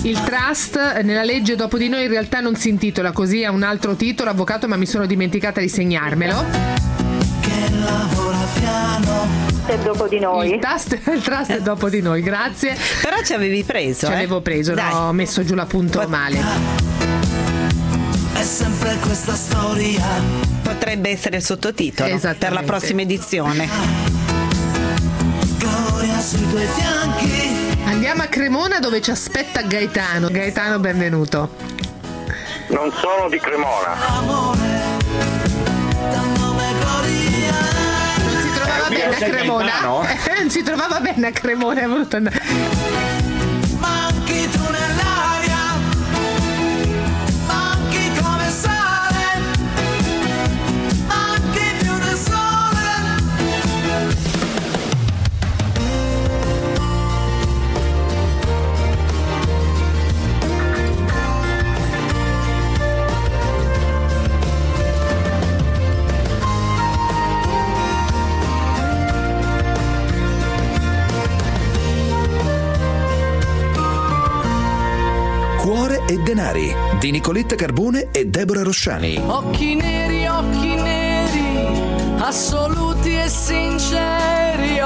Il trust nella legge dopo di noi in realtà non si intitola così, ha un altro titolo, avvocato, ma mi sono dimenticata di segnarmelo. Che lavora piano. È dopo di noi. Il trust è dopo di noi, grazie. Però ci avevi preso. Ci avevo preso, Dai. ho messo giù l'appunto male. È sempre questa storia. Potrebbe essere il sottotitolo per la prossima edizione. Gloria sui tuoi fianchi. Andiamo a Cremona dove ci aspetta Gaetano. Gaetano, benvenuto. Non sono di Cremona. Amore, dal nome Gloria. Non si trovava bene a Cremona? Non si trovava bene a Cremona, è voluto andare. Manchi tu nell'aria. Manchi come sale. Manchi più del sole. Cuore e denari di Nicoletta Carbone e Deborah Rosciani. Occhi neri, assoluti e sinceri.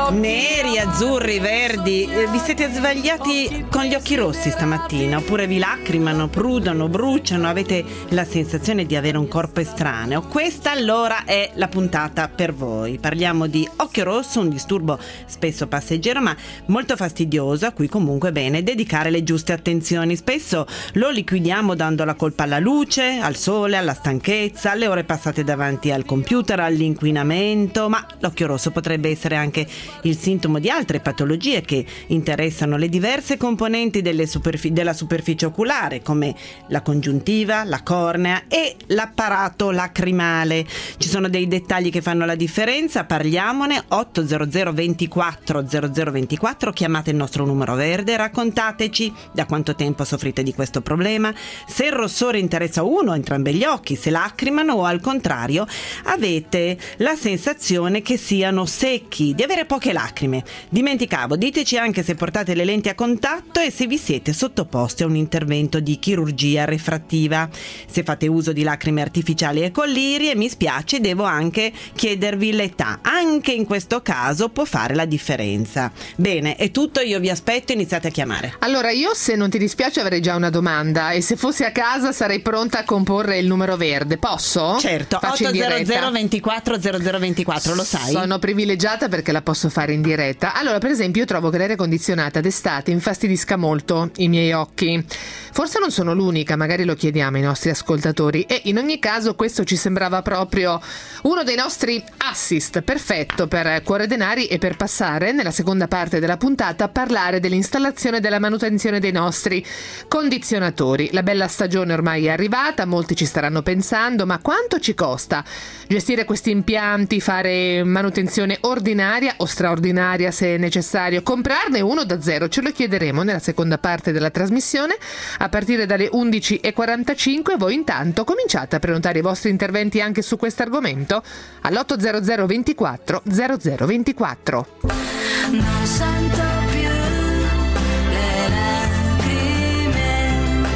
Neri, azzurri, verdi, vi siete svegliati con gli occhi rossi stamattina, oppure vi lacrimano, prudono, bruciano, avete la sensazione di avere un corpo estraneo? Questa allora è la puntata per voi. Parliamo di occhio rosso, un disturbo spesso passeggero ma molto fastidioso, a cui comunque è bene dedicare le giuste attenzioni. Spesso lo liquidiamo dando la colpa alla luce, al sole, alla stanchezza, alle ore passate davanti al computer, all'inquinamento, ma l'occhio rosso potrebbe essere anche il sintomo di altre patologie che interessano le diverse componenti della superficie oculare, come la congiuntiva, la cornea e l'apparato lacrimale. Ci sono dei dettagli che fanno la differenza, parliamone. 800 24 0024, chiamate il nostro numero verde, raccontateci da quanto tempo soffrite di questo problema, se il rossore interessa uno o entrambi gli occhi, se lacrimano o al contrario avete la sensazione che siano secchi, di avere poche lacrime. Dimenticavo, diteci anche se portate le lenti a contatto e se vi siete sottoposti a un intervento di chirurgia refrattiva. Se fate uso di lacrime artificiali e colliri, e mi spiace, devo anche chiedervi l'età. Anche in questo caso può fare la differenza. Bene, è tutto, io vi aspetto, iniziate a chiamare. Allora, io, se non ti dispiace, avrei già una domanda e se fossi a casa sarei pronta a comporre il numero verde. Posso? Certo. Faccio in diretta. 800 24 0024, lo sai? Sono privilegiata perché la posso fare in diretta. Allora, per esempio, io trovo che l'aria condizionata d'estate infastidisca molto i miei occhi. Forse non sono l'unica, magari lo chiediamo ai nostri ascoltatori, e in ogni caso questo ci sembrava proprio uno dei nostri assist perfetto per Cuore Denari e per passare nella seconda parte della puntata a parlare dell'installazione e della manutenzione dei nostri condizionatori. La bella stagione ormai è arrivata, molti ci staranno pensando, ma quanto ci costa gestire questi impianti, fare manutenzione ordinaria o straordinaria se necessario, comprarne uno da zero? Ce lo chiederemo nella seconda parte della trasmissione a partire dalle 11:45. Voi intanto cominciate a prenotare i vostri interventi anche su questo argomento all'800 24 0024. Non sento più le lacrime,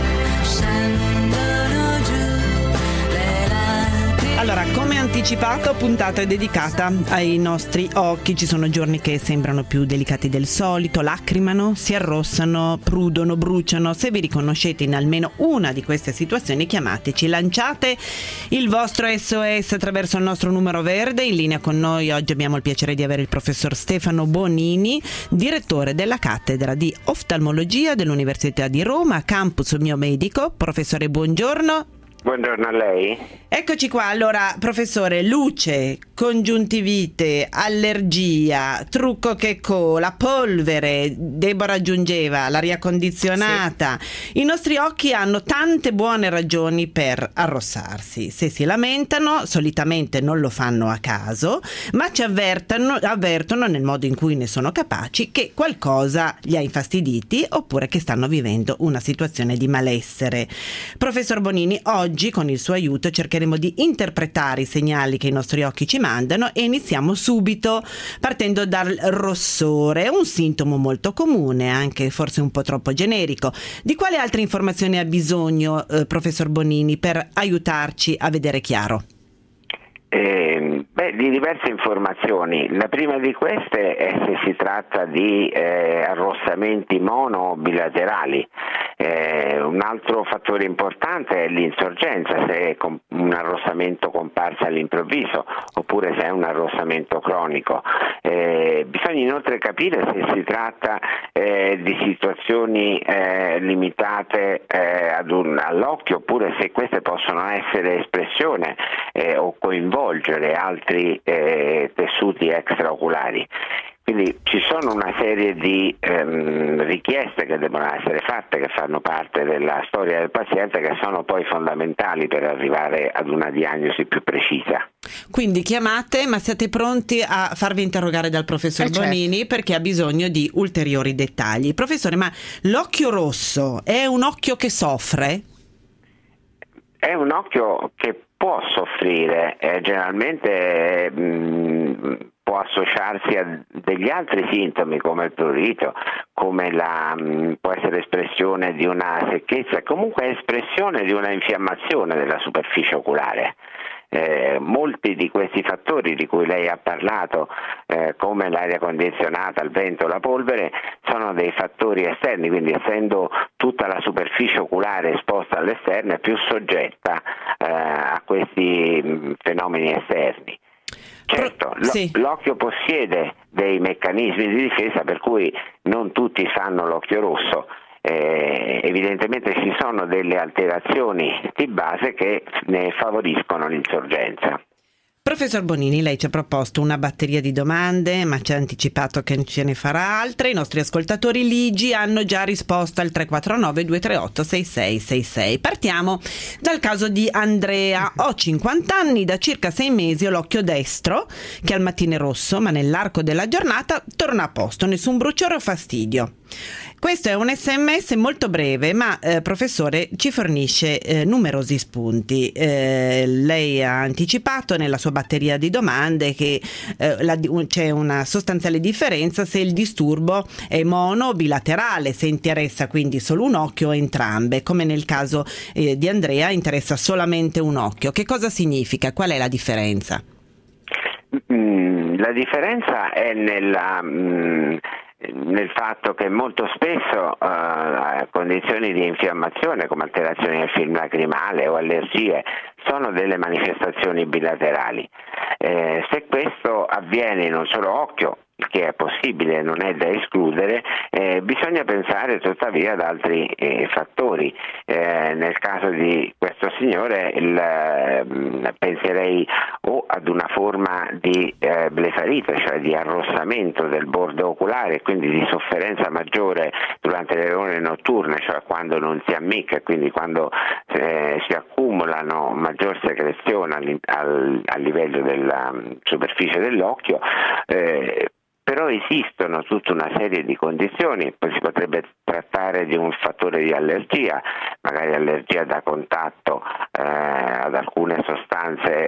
scendono giù le lacrime. Allora, come anticipato, puntata è dedicata ai nostri occhi. Ci sono giorni che sembrano più delicati del solito, lacrimano, si arrossano, prudono, bruciano. Se vi riconoscete in almeno una di queste situazioni, chiamateci, lanciate il vostro SOS attraverso il nostro numero verde. In linea con noi oggi abbiamo il piacere di avere il professor Stefano Bonini, direttore della cattedra di oftalmologia dell'Università di Roma, campus biomedico. Professore, buongiorno. Buongiorno a lei. Eccoci qua. Allora, professore, luce, congiuntivite, allergia, trucco che cola, polvere, Deborah aggiungeva, l'aria condizionata. Sì. I nostri occhi hanno tante buone ragioni per arrossarsi. Se si lamentano, solitamente non lo fanno a caso, ma ci avvertono nel modo in cui ne sono capaci che qualcosa li ha infastiditi oppure che stanno vivendo una situazione di malessere. Professor Bonini, oggi oggi con il suo aiuto cercheremo di interpretare i segnali che i nostri occhi ci mandano e iniziamo subito partendo dal rossore, un sintomo molto comune, anche forse un po' troppo generico. Di quale altre informazioni ha bisogno, professor Bonini, per aiutarci a vedere chiaro? Di diverse informazioni. La prima di queste è se si tratta di arrossamenti mono o bilaterali. Un altro fattore importante è l'insorgenza, se è un arrossamento comparso all'improvviso oppure se è un arrossamento cronico. Bisogna inoltre capire se si tratta di situazioni limitate all'occhio oppure se queste possono essere espressione o coinvolgere altri tessuti extraoculari. Quindi ci sono una serie di richieste che devono essere fatte, che fanno parte della storia del paziente, che sono poi fondamentali per arrivare ad una diagnosi più precisa. Quindi chiamate, ma siete pronti a farvi interrogare dal professor Bonini, certo, perché ha bisogno di ulteriori dettagli. Professore, ma l'occhio rosso è un occhio che soffre? È un occhio che può soffrire, generalmente può associarsi a degli altri sintomi come il prurito, come può essere espressione di una secchezza, comunque espressione di una infiammazione della superficie oculare. Molti di questi fattori di cui lei ha parlato, come l'aria condizionata, il vento, la polvere, sono dei fattori esterni, quindi essendo tutta la superficie oculare esposta all'esterno è più soggetta a questi fenomeni esterni. Certo, l'occhio possiede dei meccanismi di difesa per cui non tutti fanno l'occhio rosso. Evidentemente ci sono delle alterazioni di base che ne favoriscono l'insorgenza. Professor Bonini, lei ci ha proposto una batteria di domande, ma ci ha anticipato che ce ne farà altre. I nostri ascoltatori ligi hanno già risposto al 349 238 6666. Partiamo dal caso di Andrea. Ho 50 anni, da circa 6 mesi ho l'occhio destro che al mattino è rosso, ma nell'arco della giornata torna a posto, nessun bruciore o fastidio. Questo è un SMS molto breve, ma professore ci fornisce numerosi spunti. Lei ha anticipato nella sua batteria di domande che c'è una sostanziale differenza se il disturbo è mono o bilaterale, se interessa quindi solo un occhio o entrambe, come nel caso di Andrea interessa solamente un occhio. Che cosa significa? Qual è la differenza? La differenza è nel fatto che molto spesso condizioni di infiammazione come alterazioni del film lacrimale o allergie sono delle manifestazioni bilaterali. Se questo avviene in un solo occhio, che è possibile, non è da escludere, bisogna pensare tuttavia ad altri fattori. Nel caso di questo signore penserei o ad una forma di blefarite, cioè di arrossamento del bordo oculare, quindi di sofferenza maggiore durante le ore notturne, cioè quando non si ammicca, quindi quando si accumulano maggior secrezione a livello della superficie dell'occhio. Però esistono tutta una serie di condizioni, poi si potrebbe trattare di un fattore di allergia, magari allergia da contatto ad alcune sostanze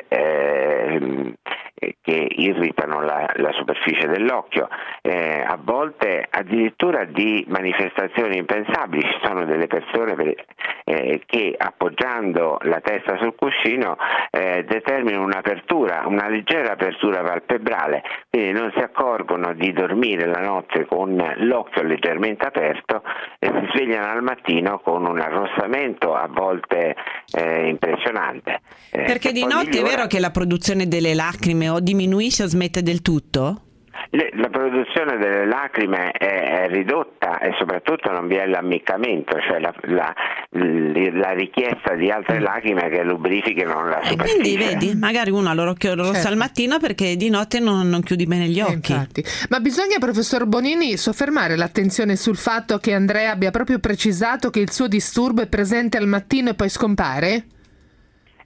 che irritano la superficie dell'occhio, a volte addirittura di manifestazioni impensabili. Ci sono delle persone che appoggiando la testa sul cuscino determinano un'apertura, una leggera apertura palpebrale, quindi non si accorgono di dormire la notte con l'occhio leggermente aperto e si svegliano al mattino con un arrossamento a volte impressionante. Perché di notte è vero che la produzione delle lacrime o diminuisce o smette del tutto? La produzione delle lacrime è ridotta e soprattutto non vi è l'ammiccamento, cioè la richiesta di altre lacrime che lubrifichino la superficie. Quindi vedi, magari uno ha l'occhio rosso al mattino perché di notte non chiudi bene gli occhi. Infatti. Ma bisogna, professor Bonini, soffermare l'attenzione sul fatto che Andrea abbia proprio precisato che il suo disturbo è presente al mattino e poi scompare?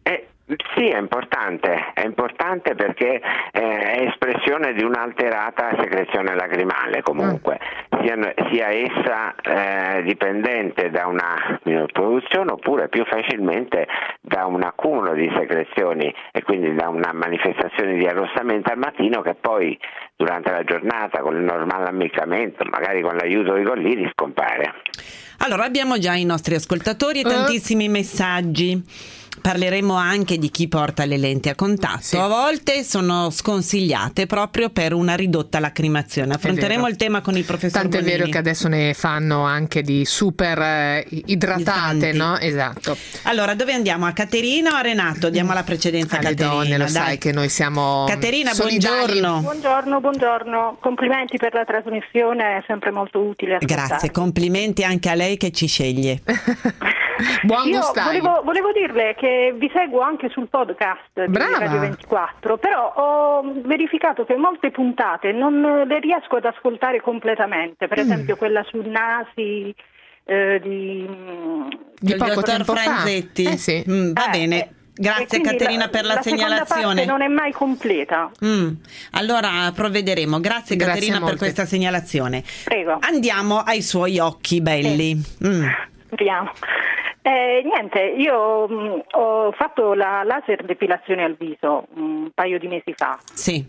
Sì, è importante perché è espressione di un'alterata secrezione lacrimale comunque, sia essa dipendente da una minor produzione oppure più facilmente da un accumulo di secrezioni e quindi da una manifestazione di arrossamento al mattino che poi durante la giornata con il normale ammiccamento, magari con l'aiuto dei colliri, scompare. Allora, abbiamo già i nostri ascoltatori e tantissimi messaggi. Parleremo anche di chi porta le lenti a contatto. Sì. A volte sono sconsigliate proprio per una ridotta lacrimazione. Affronteremo il tema con il professor Tanto è Bonini. vero che adesso ne fanno anche di super idratate, Idratanti. no? Esatto. Allora, dove andiamo? A Caterina o a Renato? Diamo la precedenza a Alle Caterina. donne, lo dai. sai che noi siamo Caterina, solidari. buongiorno. Buongiorno. Complimenti per la trasmissione, è sempre molto utile ascoltarvi. Grazie, complimenti anche a lei che ci sceglie. Buon Io gustaio. volevo dirle che vi seguo anche sul podcast di Brava. Radio 24, però ho verificato che molte puntate non le riesco ad ascoltare completamente, per esempio quella su Nasi Di Del poco dottor tempo fa. Franzetti. Sì. Va bene. e Grazie quindi Caterina per la seconda segnalazione. parte non è mai completa. Allora provvederemo. Grazie Grazie Caterina per molte. questa segnalazione. Prego. Andiamo ai suoi occhi belli. Speriamo. Niente, io ho fatto la laser depilazione al viso un paio di mesi fa. Sì.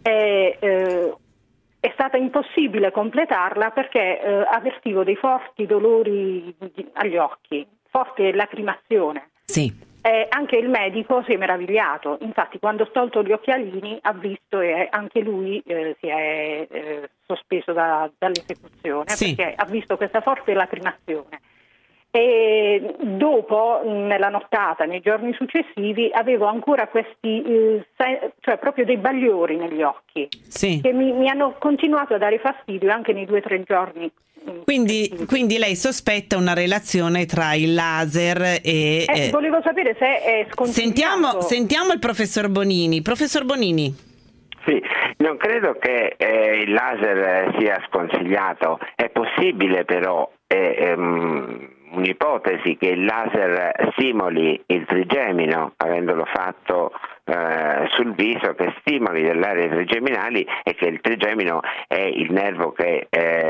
È stata impossibile completarla perché avvertivo dei forti dolori agli occhi, forte lacrimazione. Sì. Anche il medico si è meravigliato, infatti quando ho tolto gli occhialini ha visto e anche lui si è sospeso dall'esecuzione Sì. perché ha visto questa forte lacrimazione. E dopo, nella nottata, nei giorni successivi, avevo ancora questi, cioè proprio dei bagliori negli occhi Sì. che mi hanno continuato a dare fastidio anche nei 2 o 3 giorni. Quindi lei sospetta una relazione tra il laser e... Volevo sapere se è sconsigliato. Sentiamo il professor Bonini. Professor Bonini. Sì, non credo che il laser sia sconsigliato, è possibile però, un'ipotesi che il laser stimoli il trigemino, avendolo fatto sul viso, che stimoli delle aree trigeminali e che il trigemino è il nervo che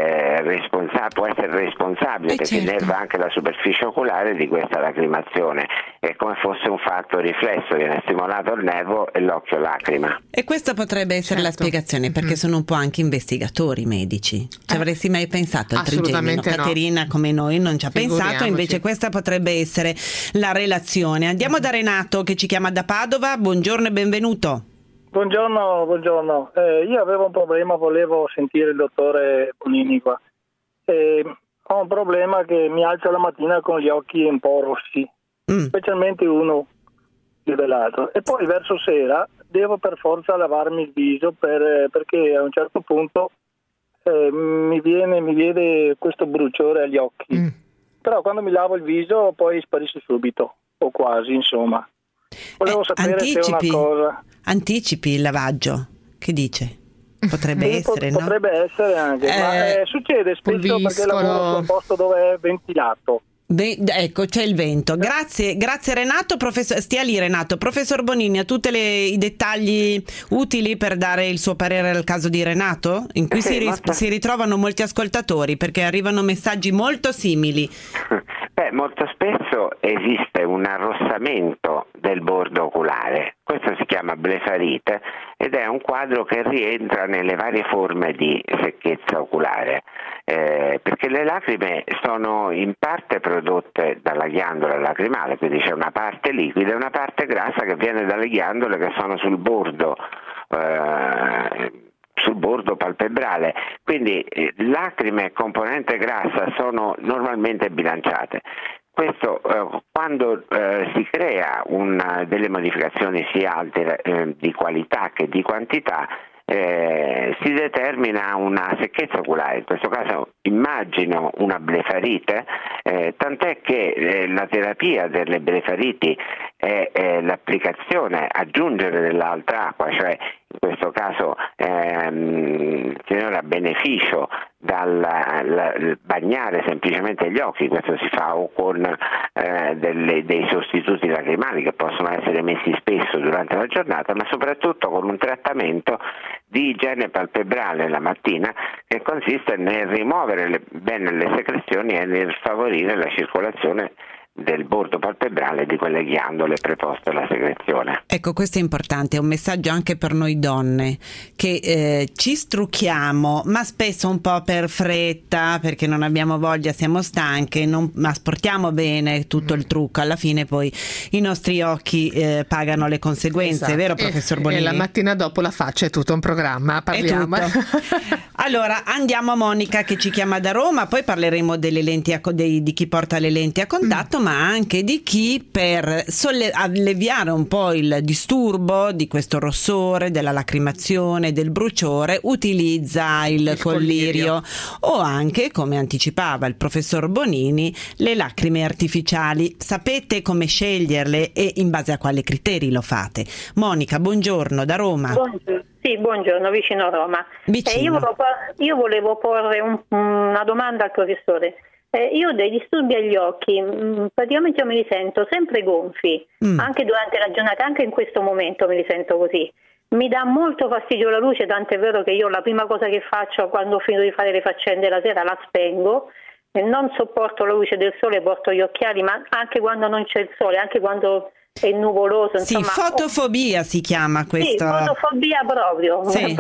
può essere responsabile perché certo. innerva anche la superficie oculare di questa lacrimazione. È come fosse un fatto riflesso, viene stimolato il nervo e l'occhio lacrima. E questa potrebbe essere la Certo. spiegazione, perché sono un po' anche investigatori medici. Ci avresti mai pensato al trigemino? Assolutamente no. Caterina come noi non ci ha pensato, Figuriamoci. invece questa potrebbe essere la relazione. Andiamo da Renato che ci chiama da Padova. Buongiorno e benvenuto. Buongiorno. Io avevo un problema, volevo sentire il dottore Bonini qua. Ho un problema che mi alzo la mattina con gli occhi un po' rossi, specialmente uno più dell'altro. E poi verso sera devo per forza lavarmi il viso perché a un certo punto mi viene questo bruciore agli occhi. Però quando mi lavo il viso poi sparisce subito, o quasi, insomma. Volevo sapere se è una cosa... Anticipi il lavaggio. Che dice? Potrebbe Sì, essere, no? Potrebbe essere anche, ma succede spesso perché lavoro in un posto dove è ventilato. Ecco, c'è il vento. Grazie Renato. Stia lì Renato. Professor Bonini ha tutti i dettagli utili per dare il suo parere al caso di Renato, in cui si ritrovano molti ascoltatori perché arrivano messaggi molto simili. Molto spesso esiste un arrossamento del bordo oculare, questo si chiama blefarite ed è un quadro che rientra nelle varie forme di secchezza oculare, perché le lacrime sono in parte prodotte dalla ghiandola lacrimale, quindi c'è una parte liquida e una parte grassa che viene dalle ghiandole che sono sul bordo palpebrale, quindi lacrime e componente grassa sono normalmente bilanciate. Questo quando si crea delle modificazioni sia alte di qualità che di quantità, si determina una secchezza oculare, in questo caso immagino una blefarite, tant'è che la terapia delle blefariti è l'applicazione, aggiungere dell'altra acqua, cioè in questo caso finora a beneficio dal bagnare semplicemente gli occhi. Questo si fa o con dei sostituti lacrimali che possono essere messi spesso durante la giornata, ma soprattutto con un trattamento di igiene palpebrale la mattina, che consiste nel rimuovere bene le secrezioni e nel favorire la circolazione del bordo palpebrale di quelle ghiandole preposte alla secrezione. Ecco, questo è importante, è un messaggio anche per noi donne che ci strucchiamo, ma spesso un po' per fretta, perché non abbiamo voglia, siamo stanche, non asportiamo bene tutto il trucco, alla fine poi i nostri occhi pagano le conseguenze, esatto. Vero professor Bonini? E la mattina dopo la faccia è tutto un programma, parliamo. Allora andiamo a Monica che ci chiama da Roma, poi parleremo delle lenti di chi porta le lenti a contatto, ma anche di chi per alleviare un po' il disturbo di questo rossore, della lacrimazione, del bruciore, utilizza il collirio o anche, come anticipava il professor Bonini, le lacrime artificiali. Sapete come sceglierle e in base a quali criteri lo fate? Monica, buongiorno da Roma. Buongiorno. Sì, buongiorno, vicino Roma. Vicino. Io volevo porre una domanda al professore. Io ho dei disturbi agli occhi, praticamente io me li sento sempre gonfi, anche durante la giornata, anche in questo momento me li sento così. Mi dà molto fastidio la luce, tant'è vero che io la prima cosa che faccio quando ho finito di fare le faccende la sera la spengo, e non sopporto la luce del sole, porto gli occhiali, ma anche quando non c'è il sole, anche quando è nuvoloso. Insomma, sì, fotofobia si chiama questo. Sì, fotofobia proprio. Sì.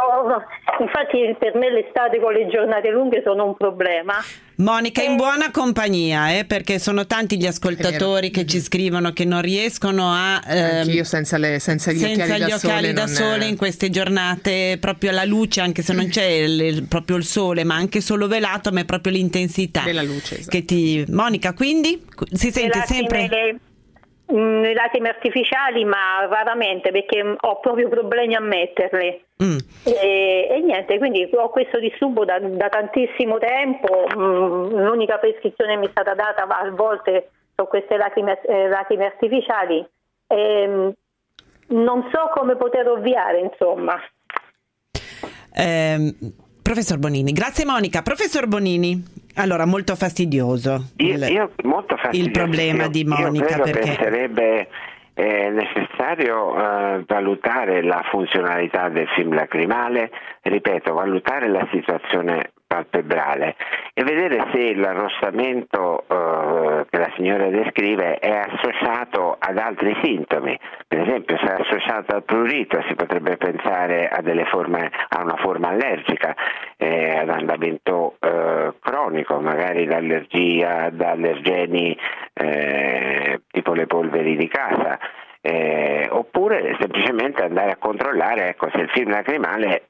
Infatti per me l'estate con le giornate lunghe sono un problema. Monica, in buona compagnia, perché sono tanti gli ascoltatori che ci scrivono che non riescono a anch'io senza gli occhiali da sole in queste giornate, proprio la luce, anche se non c'è proprio il sole, ma anche solo velato, ma è proprio l'intensità della luce, esatto. che Monica, quindi si sente sempre le lacrime artificiali, ma raramente, perché ho proprio problemi a metterle. E niente, quindi ho questo disturbo da tantissimo tempo. L'unica prescrizione che mi è stata data a volte sono queste lacrime artificiali, non so come poter ovviare, insomma. Professor Bonini, grazie Monica. Professor Bonini, allora molto fastidioso molto fastidioso il problema di Monica, io credo perché che sarebbe necessario valutare la funzionalità del film lacrimale, ripeto, valutare la situazione palpebrale e vedere se l'arrossamento che la signora descrive è associato ad altri sintomi. Per esempio, se è associato al prurito si potrebbe pensare a una forma allergica, ad andamento cronico, magari d'allergia, da allergeni tipo le polveri di casa. Oppure semplicemente andare a controllare se il film lacrimale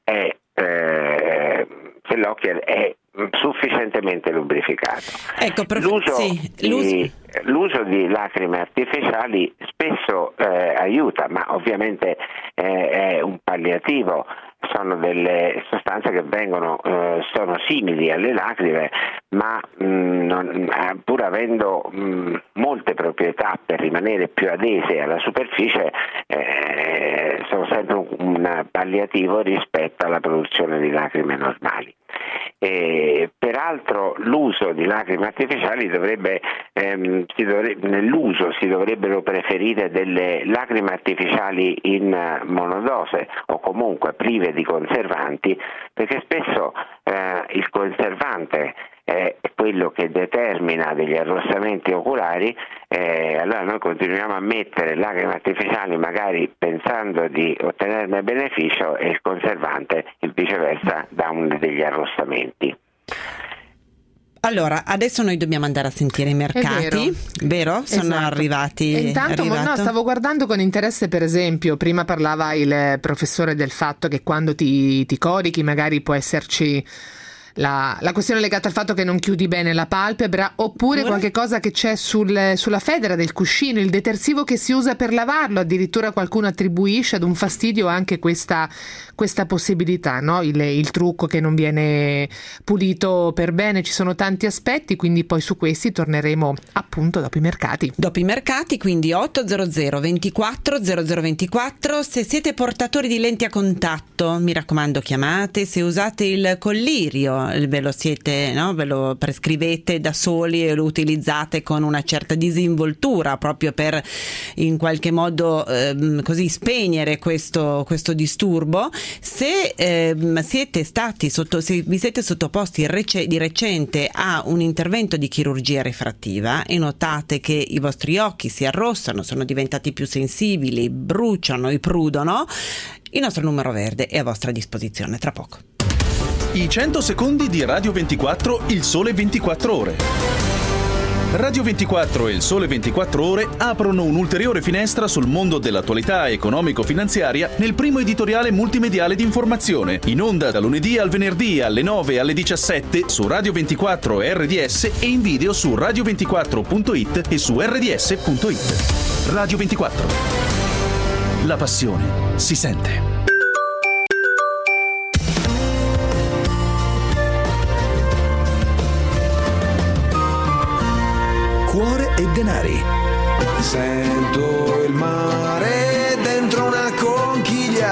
se l'occhio è sufficientemente lubrificato. Ecco, L'uso di lacrime artificiali spesso aiuta, ma ovviamente è un palliativo. Sono delle sostanze che sono simili alle lacrime, ma pur avendo molte proprietà per rimanere più adese alla superficie, sono sempre un palliativo rispetto alla produzione di lacrime normali. Peraltro l'uso di lacrime artificiali nell'uso si dovrebbero preferire delle lacrime artificiali in monodose o comunque prive di conservanti, perché spesso il conservante è quello che determina degli arrossamenti oculari, allora noi continuiamo a mettere lacrime artificiali magari pensando di ottenerne beneficio e il conservante viceversa dà degli arrossamenti. Allora, adesso noi dobbiamo andare a sentire i mercati, vero? Sono esatto. arrivati. E intanto stavo guardando con interesse, per esempio, prima parlava il professore del fatto che quando ti corichi magari può esserci la questione legata al fatto che non chiudi bene la palpebra, oppure qualche cosa che c'è sulla federa del cuscino, il detersivo che si usa per lavarlo, addirittura qualcuno attribuisce ad un fastidio anche questa possibilità, no? Il trucco che non viene pulito per bene. Ci sono tanti aspetti, quindi poi su questi torneremo appunto dopo i mercati. Dopo i mercati, quindi 800 24 0024. Se siete portatori di lenti a contatto, mi raccomando, chiamate. Se usate il collirio ve lo siete, no? Ve lo prescrivete da soli e lo utilizzate con una certa disinvoltura proprio per in qualche modo così spegnere questo disturbo. Se se vi siete sottoposti di recente a un intervento di chirurgia refrattiva e notate che i vostri occhi si arrossano, sono diventati più sensibili, bruciano e prudono, il nostro numero verde è a vostra disposizione tra poco. I 100 secondi di Radio 24, il sole 24 ore. Radio 24 e il Sole 24 Ore aprono un'ulteriore finestra sul mondo dell'attualità economico-finanziaria nel primo editoriale multimediale di informazione, in onda da lunedì al venerdì alle 9 e alle 17 su Radio 24 e RDS e in video su radio24.it e su rds.it. Radio 24. La passione si sente. Cuore e denari. Sento il mare dentro una conchiglia.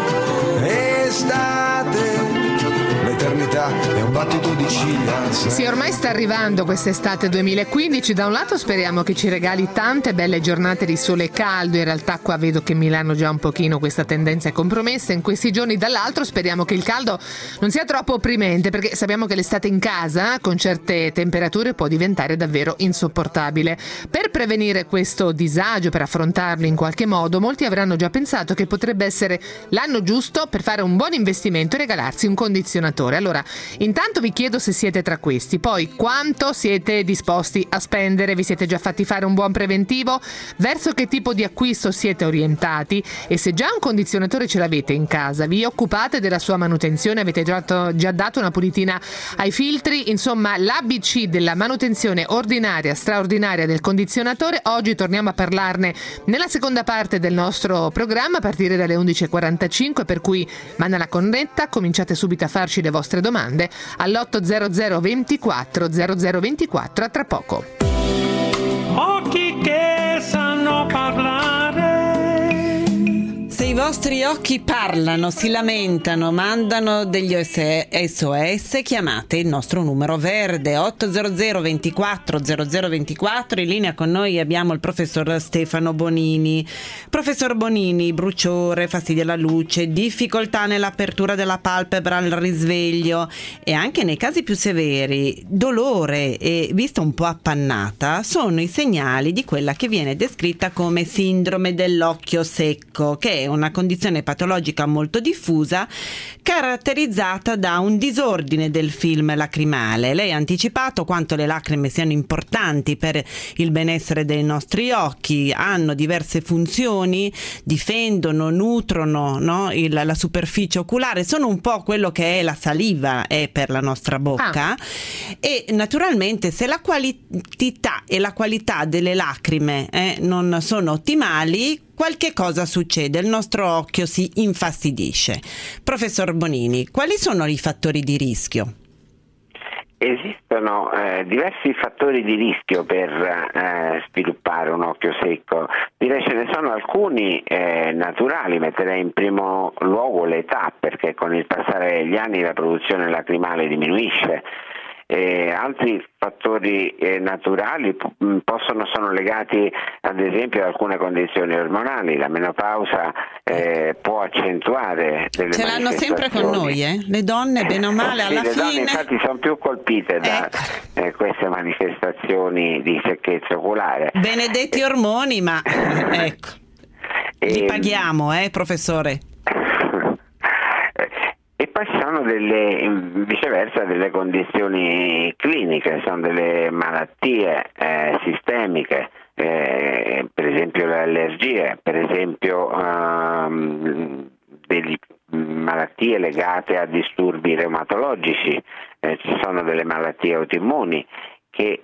Estate, l'eternità è un battito di ciglia. Sì, ormai sta arrivando quest'estate 2015. Da un lato speriamo che ci regali tante belle giornate di sole e caldo. In realtà qua vedo che Milano già un pochino questa tendenza è compromessa in questi giorni. Dall'altro speriamo che il caldo non sia troppo opprimente, perché sappiamo che l'estate in casa con certe temperature può diventare davvero insopportabile. Per prevenire questo disagio, per affrontarlo in qualche modo, molti avranno già pensato che potrebbe essere l'anno giusto per fare un buon investimento e regalarsi un condizionatore. Allora, intanto vi chiedo se siete tra questi, poi quanto siete disposti a spendere, vi siete già fatti fare un buon preventivo, verso che tipo di acquisto siete orientati e se già un condizionatore ce l'avete in casa, vi occupate della sua manutenzione, avete già dato una pulitina ai filtri, insomma l'ABC della manutenzione ordinaria, straordinaria del condizionatore. Oggi torniamo a parlarne nella seconda parte del nostro programma a partire dalle 11.45, per cui manda la cornetta, cominciate subito a farci le vostre domande all'800 24 0024. A tra poco. Occhi che sanno parlare. Se i vostri occhi parlano, si lamentano, mandano degli SOS, chiamate il nostro numero verde 800 24 0024. In linea con noi abbiamo il professor Stefano Bonini. Professor Bonini, bruciore, fastidi alla luce, difficoltà nell'apertura della palpebra al risveglio e anche nei casi più severi dolore e vista un po' appannata sono i segnali di quella che viene descritta come sindrome dell'occhio secco, che è una condizione patologica molto diffusa caratterizzata da un disordine del film lacrimale. Lei ha anticipato quanto le lacrime siano importanti per il benessere dei nostri occhi, hanno diverse funzioni, difendono, nutrono, no? La superficie oculare, sono un po' quello che è la saliva è per la nostra bocca e naturalmente se la quantità e la qualità delle lacrime non sono ottimali, qualche cosa succede, il nostro occhio si infastidisce. Professor Bonini, quali sono i fattori di rischio? Esistono diversi fattori di rischio per sviluppare un occhio secco. Direi ce ne sono alcuni naturali, metterei in primo luogo l'età, perché con il passare degli anni la produzione lacrimale diminuisce. Altri fattori naturali sono legati ad esempio ad alcune condizioni ormonali. La menopausa può accentuare delle ce l'hanno sempre con noi, le donne bene o male alla le fine donne infatti sono più colpite da queste manifestazioni di secchezza oculare. Benedetti ormoni, ma ecco li paghiamo, professore. E poi ci sono viceversa delle condizioni cliniche, sono delle malattie sistemiche, per esempio le allergie, per esempio delle malattie legate a disturbi reumatologici, ci sono delle malattie autoimmuni che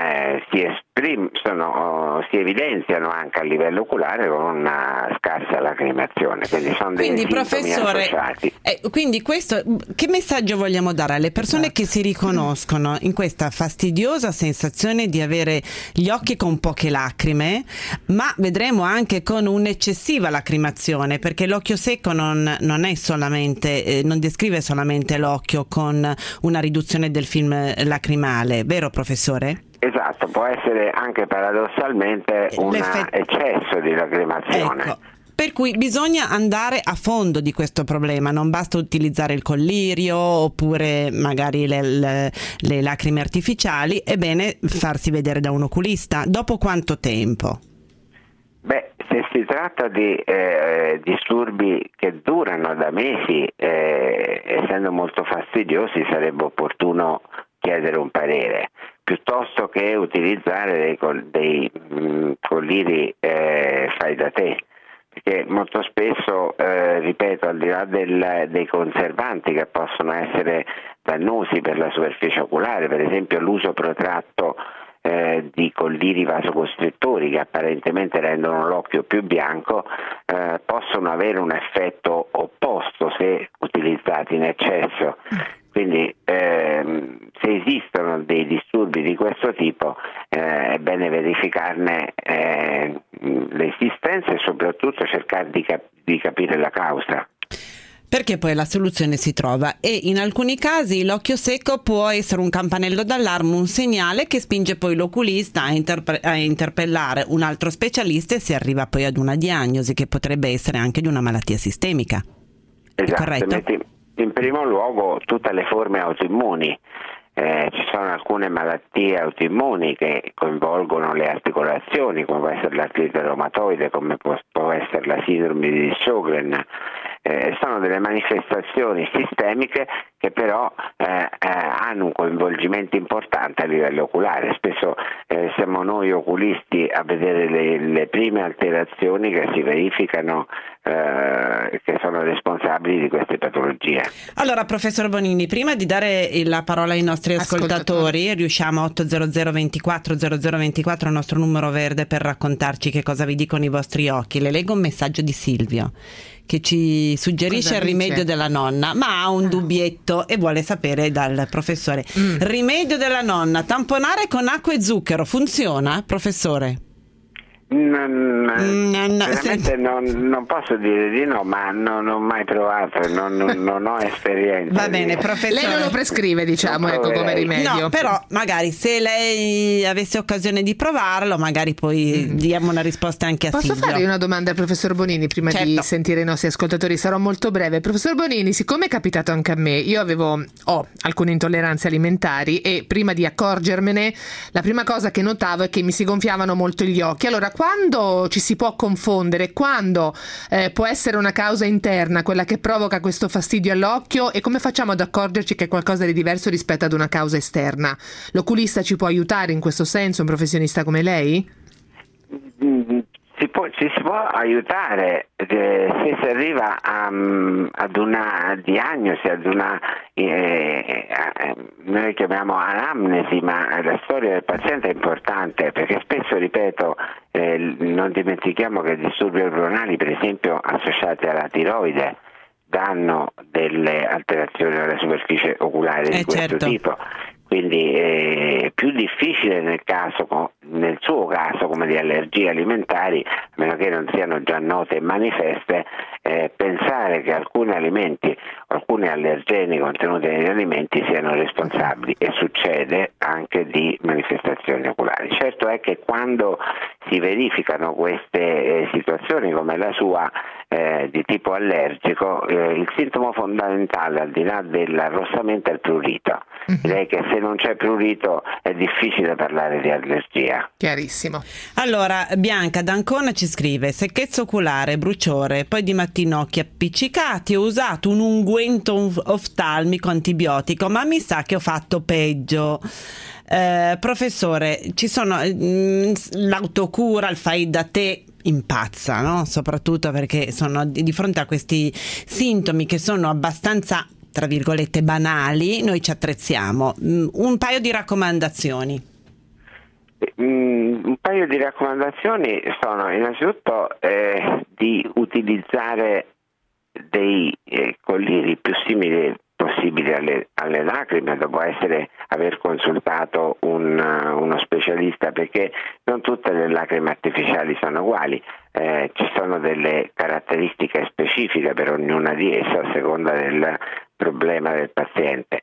si evidenziano anche a livello oculare con una scarsa lacrimazione, quindi sono dei sintomi professore, associati. Quindi questo, che messaggio vogliamo dare alle persone che si riconoscono in questa fastidiosa sensazione di avere gli occhi con poche lacrime, ma vedremo anche con un'eccessiva lacrimazione, perché l'occhio secco non è solamente, non descrive solamente l'occhio con una riduzione del film lacrimale, vero professore? Esatto, può essere anche paradossalmente un eccesso di lacrimazione. Ecco. Per cui bisogna andare a fondo di questo problema, non basta utilizzare il collirio oppure magari le lacrime artificiali, è bene farsi vedere da un oculista. Dopo quanto tempo? Beh, se si tratta di disturbi che durano da mesi, essendo molto fastidiosi, sarebbe opportuno chiedere un parere, piuttosto che utilizzare dei colliri fai da te, perché molto spesso, ripeto, al di là dei conservanti che possono essere dannosi per la superficie oculare, per esempio l'uso protratto di colliri vasocostrittori che apparentemente rendono l'occhio più bianco, possono avere un effetto opposto se utilizzati in eccesso. Quindi se esistono dei disturbi di questo tipo è bene verificarne l'esistenza e soprattutto cercare di capire la causa. Perché poi la soluzione si trova, e in alcuni casi l'occhio secco può essere un campanello d'allarme, un segnale che spinge poi l'oculista a interpellare un altro specialista e si arriva poi ad una diagnosi che potrebbe essere anche di una malattia sistemica. Esatto, corretto? In primo luogo tutte le forme autoimmuni. Ci sono alcune malattie autoimmuni che coinvolgono le articolazioni, come può essere l'artrite reumatoide, come può essere la sindrome di Sjögren. Sono delle manifestazioni sistemiche che però hanno un coinvolgimento importante a livello oculare. Spesso siamo noi oculisti a vedere le prime alterazioni che si verificano, che sono responsabili di queste patologie. Allora, professor Bonini, prima di dare la parola ai nostri ascoltatori, riusciamo 800 24 0024, il nostro numero verde, per raccontarci che cosa vi dicono i vostri occhi. Le leggo un messaggio di Silvio che ci suggerisce il rimedio della nonna, ma ha un dubbietto e vuole sapere dal professore. Rimedio della nonna: tamponare con acqua e zucchero, funziona, professore? Veramente non posso dire di no, ma non ho mai provato, non ho esperienza. Va bene, professore. Lei non lo prescrive, diciamo, ecco, come rimedio. No, però magari se lei avesse occasione di provarlo, magari poi diamo una risposta anche a Silvio. Posso fare una domanda al professor Bonini prima di sentire i nostri ascoltatori? Sarò molto breve. Professor Bonini, siccome è capitato anche a me, io ho alcune intolleranze alimentari e prima di accorgermene la prima cosa che notavo è che mi si gonfiavano molto gli occhi. Allora, quando ci si può confondere, quando può essere una causa interna quella che provoca questo fastidio all'occhio, e come facciamo ad accorgerci che è qualcosa di diverso rispetto ad una causa esterna? L'oculista ci può aiutare in questo senso, un professionista come lei? Ci si può aiutare se si arriva ad una diagnosi, ad una noi chiamiamo anamnesi, ma la storia del paziente è importante, perché spesso, ripeto, non dimentichiamo che disturbi ormonali, per esempio associati alla tiroide, danno delle alterazioni alla superficie oculare di questo tipo. Quindi è più difficile nel suo caso, come di allergie alimentari, a meno che non siano già note e manifeste, pensare che alcuni alimenti, alcuni allergeni contenuti negli alimenti siano responsabili, e succede anche di manifestazioni oculari. Certo è che quando si verificano queste situazioni come la sua di tipo allergico, il sintomo fondamentale, al di là dell'arrossamento, è il prurito. Direi che se non c'è prurito è difficile parlare di allergia. Chiarissimo. Allora, Bianca d'Ancona ci scrive: secchezza oculare, bruciore, poi di mattino occhi appiccicati. Ho usato un unguento oftalmico antibiotico, ma mi sa che ho fatto peggio. Professore, ci sono l'autocura, il fai da te impazza, no? Soprattutto perché sono di fronte a questi sintomi che sono abbastanza, tra virgolette, banali. Noi ci attrezziamo. Un paio di raccomandazioni. Un paio di raccomandazioni sono innanzitutto di utilizzare dei colliri più simili possibili alle lacrime dopo aver consultato uno specialista, perché non tutte le lacrime artificiali sono uguali, ci sono delle caratteristiche specifiche per ognuna di esse a seconda del problema del paziente.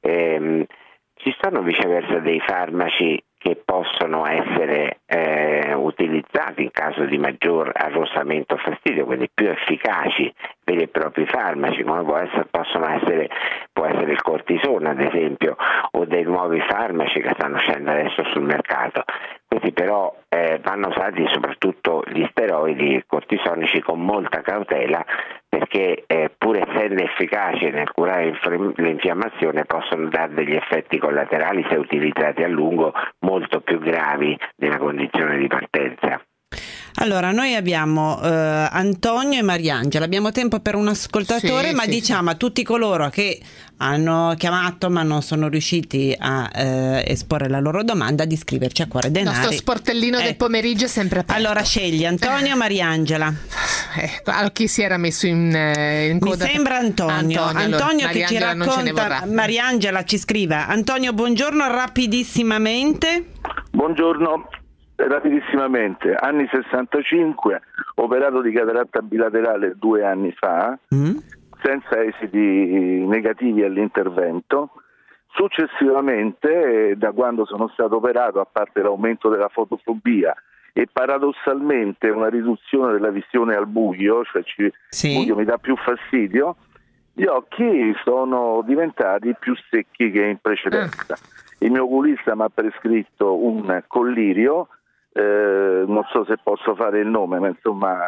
Ci sono viceversa dei farmaci che possono essere utilizzati in caso di maggior arrossamento o fastidio, quindi più efficaci veri e propri farmaci, come può essere il cortisone ad esempio, o dei nuovi farmaci che stanno uscendo adesso sul mercato. Questi però vanno usati, soprattutto gli steroidi cortisonici, con molta cautela, perché pur essendo efficaci nel curare l'infiammazione possono dare degli effetti collaterali, se utilizzati a lungo, molto più gravi nella condizione di partenza. Allora, noi abbiamo Antonio e Mariangela, abbiamo tempo per un ascoltatore, ma diciamo a tutti coloro che hanno chiamato ma non sono riusciti a esporre la loro domanda di iscriverci a Cuore e Denari. Il nostro sportellino del pomeriggio è sempre aperto. Allora scegli Antonio o Mariangela? Chi si era messo in coda? Mi sembra Antonio allora, che ci racconta. Mariangela ci scrive: Antonio, buongiorno, rapidissimamente. Buongiorno. Rapidissimamente, anni 65, operato di cataratta bilaterale 2 anni fa, senza esiti negativi all'intervento. Successivamente, da quando sono stato operato, a parte l'aumento della fotofobia e paradossalmente una riduzione della visione al buio, cioè il buio mi dà più fastidio, gli occhi sono diventati più secchi che in precedenza. Il mio oculista mi ha prescritto un collirio, non so se posso fare il nome, ma insomma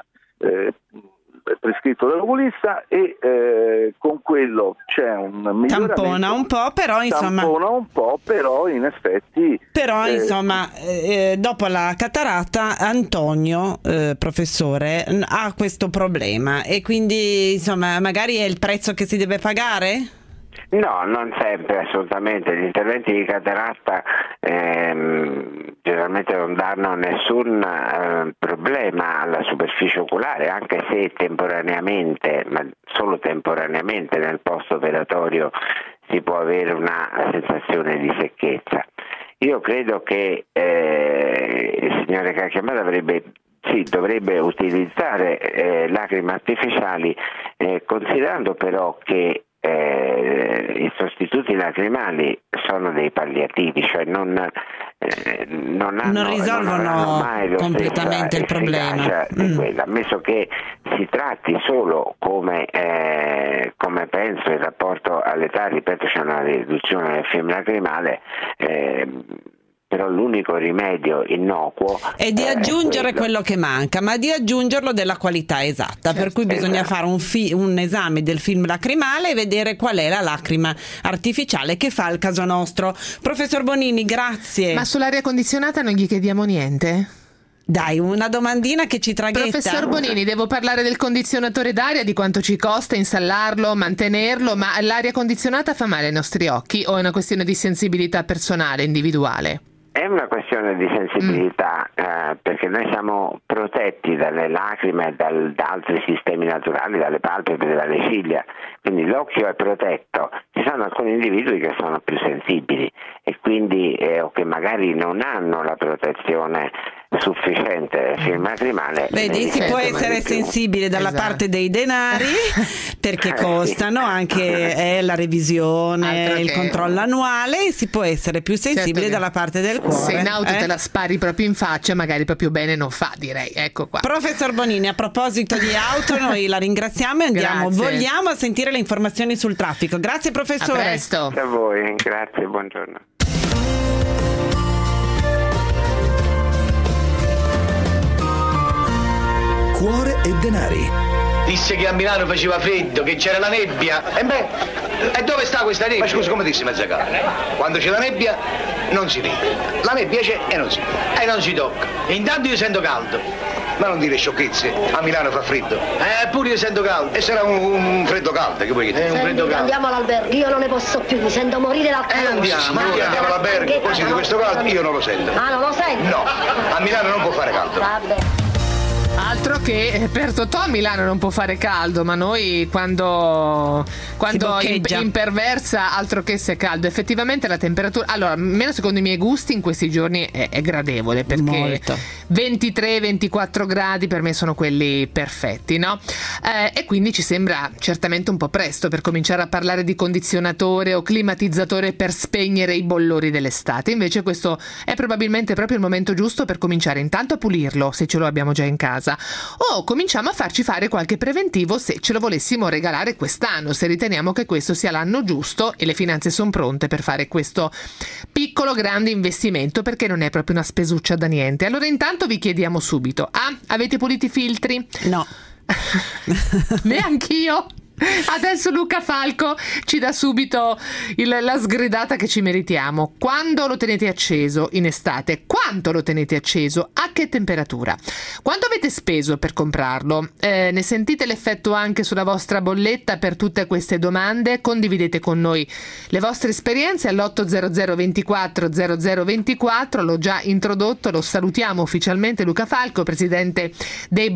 prescritto dall'oculista, e con quello c'è un miglioramento. Tampona un po', però in effetti dopo la cataratta Antonio, professore, ha questo problema, e quindi insomma magari è il prezzo che si deve pagare? No, non sempre, assolutamente. Gli interventi di cataratta generalmente non danno nessun problema alla superficie oculare, anche se temporaneamente, ma solo temporaneamente, nel post-operatorio si può avere una sensazione di secchezza. Io credo che il signore che ha chiamato dovrebbe utilizzare lacrime artificiali, considerando però che i sostituti lacrimali sono dei palliativi, cioè non risolvono completamente il problema, ammesso che si tratti solo come penso in rapporto all'età. Ripeto, c'è una riduzione del film lacrimale, però l'unico rimedio innocuo è di aggiungere quello che manca, ma di aggiungerlo della qualità esatta, per cui bisogna fare un esame del film lacrimale e vedere qual è la lacrima artificiale che fa il caso nostro. Professor Bonini, grazie. Ma sull'aria condizionata non gli chiediamo niente? Dai, una domandina che ci traghetta. Professor Bonini, devo parlare del condizionatore d'aria, di quanto ci costa installarlo, mantenerlo, ma l'aria condizionata fa male ai nostri occhi o è una questione di sensibilità personale, individuale? È una questione di sensibilità, perché noi siamo protetti dalle lacrime e da altri sistemi naturali, dalle palpebre, dalle ciglia, quindi l'occhio è protetto. Ci sono alcuni individui che sono più sensibili e quindi o che magari non hanno la protezione sufficiente del film lacrimale. Vedi, si può essere sensibile dalla parte dei denari perché costano anche la revisione, il controllo annuale, e si può essere più sensibile dalla parte del cuore. Se in auto te la spari proprio in faccia, magari proprio bene non fa, direi. Ecco qua. Professor Bonini, a proposito di auto, noi la ringraziamo e vogliamo sentire le informazioni sul traffico. Grazie professore. A presto. A voi, grazie, buongiorno. Cuore e Denari. Disse che a Milano faceva freddo, che c'era la nebbia. E dove sta questa nebbia? Ma scusa, come disse Mazzacaro? Quando c'è la nebbia non si vede. La nebbia c'è e non si vede. E non si tocca. E intanto io sento caldo. Ma non dire sciocchezze, a Milano fa freddo. Pure io sento caldo. E sarà un freddo caldo, che vuoi che Senti, un freddo caldo. andiamo all'albergo, io non ne posso più, mi sento morire dal calore. Andiamo all'albergo, così di questo caldo io non lo sento. Ah, non lo senti? No, a Milano non può fare caldo. Vabbè. Altro che per Totò a Milano non può fare caldo, ma noi quando imperversa altro che se caldo. Effettivamente la temperatura, allora, almeno secondo i miei gusti in questi giorni è gradevole, perché 23-24 gradi per me sono quelli perfetti, no? E quindi ci sembra certamente un po' presto per cominciare a parlare di condizionatore o climatizzatore per spegnere i bollori dell'estate. Invece questo è probabilmente proprio il momento giusto per cominciare intanto a pulirlo, se ce lo abbiamo già in casa, o cominciamo a farci fare qualche preventivo se ce lo volessimo regalare quest'anno, se riteniamo che questo sia l'anno giusto e le finanze sono pronte per fare questo piccolo grande investimento, perché non è proprio una spesuccia da niente. Allora intanto vi chiediamo subito: avete pulito i filtri? No. Neanch'io. Adesso Luca Falco ci dà subito la sgridata che ci meritiamo. Quando lo tenete acceso in estate? Quanto lo tenete acceso? A che temperatura? Quanto avete speso per comprarlo? Ne sentite l'effetto anche sulla vostra bolletta? Per tutte queste domande condividete con noi le vostre esperienze all'800 24 0024. L'ho già introdotto, lo salutiamo ufficialmente Luca Falco, presidente dei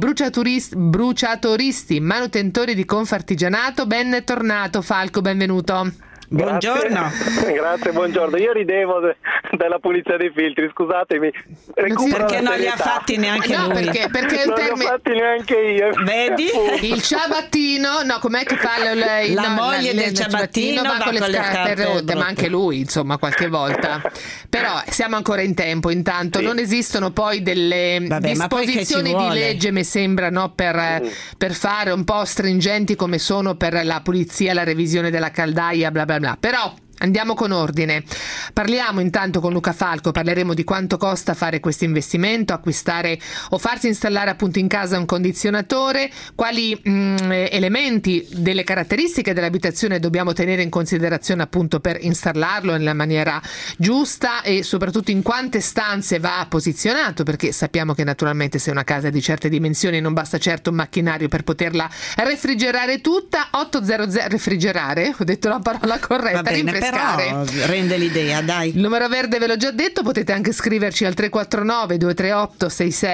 bruciatoristi manutentori di Confartigianato. Ben tornato Falco, benvenuto. Buongiorno. Grazie, buongiorno. Io ridevo della pulizia dei filtri, scusatemi. Perché non li ha fatti neanche lui. Perché è un non li ho fatti neanche io. Vedi? Il ciabattino, no, com'è che fa la moglie del ciabattino va con le scarpe rotte, ma anche lui, insomma, qualche volta. Però siamo ancora in tempo, intanto. Sì. Non esistono poi delle disposizioni di legge, mi sembra, no, per fare un po' stringenti come sono per la pulizia, la revisione della caldaia, bla bla bla. Però andiamo con ordine. Parliamo intanto con Luca Falco, parleremo di quanto costa fare questo investimento, acquistare o farsi installare appunto in casa un condizionatore, quali elementi delle caratteristiche dell'abitazione dobbiamo tenere in considerazione appunto per installarlo nella maniera giusta, e soprattutto in quante stanze va posizionato, perché sappiamo che naturalmente se una casa è di certe dimensioni non basta certo un macchinario per poterla refrigerare tutta. 800 refrigerare, ho detto la parola corretta. Va bene, però rende l'idea, dai. Il numero verde ve l'ho già detto, potete anche scriverci al 349 238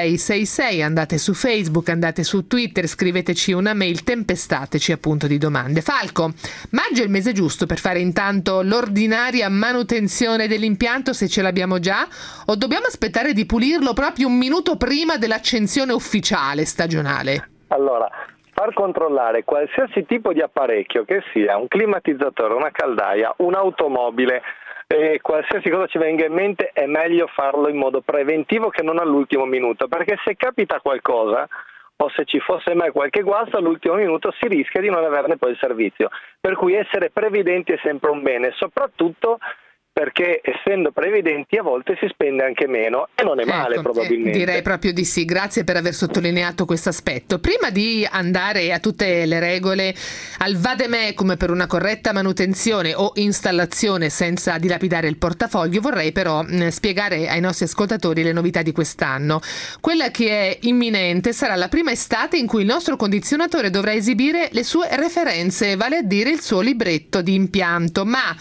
6666, andate su Facebook, andate su Twitter, scriveteci una mail, tempestateci appunto di domande. Falco, maggio è il mese giusto per fare intanto l'ordinaria manutenzione dell'impianto, se ce l'abbiamo già, o dobbiamo aspettare di pulirlo proprio un minuto prima dell'accensione ufficiale stagionale? Allora, far controllare qualsiasi tipo di apparecchio, che sia un climatizzatore, una caldaia, un'automobile, qualsiasi cosa ci venga in mente, è meglio farlo in modo preventivo che non all'ultimo minuto, perché se capita qualcosa o se ci fosse mai qualche guasto all'ultimo minuto si rischia di non averne poi il servizio, per cui essere previdenti è sempre un bene, soprattutto perché essendo previdenti a volte si spende anche meno e non è male, probabilmente. Direi proprio di sì, grazie per aver sottolineato questo aspetto. Prima di andare a tutte le regole al vademecum per una corretta manutenzione o installazione senza dilapidare il portafoglio, vorrei però spiegare ai nostri ascoltatori le novità di quest'anno. Quella che è imminente sarà la prima estate in cui il nostro condizionatore dovrà esibire le sue referenze, vale a dire il suo libretto di impianto, ma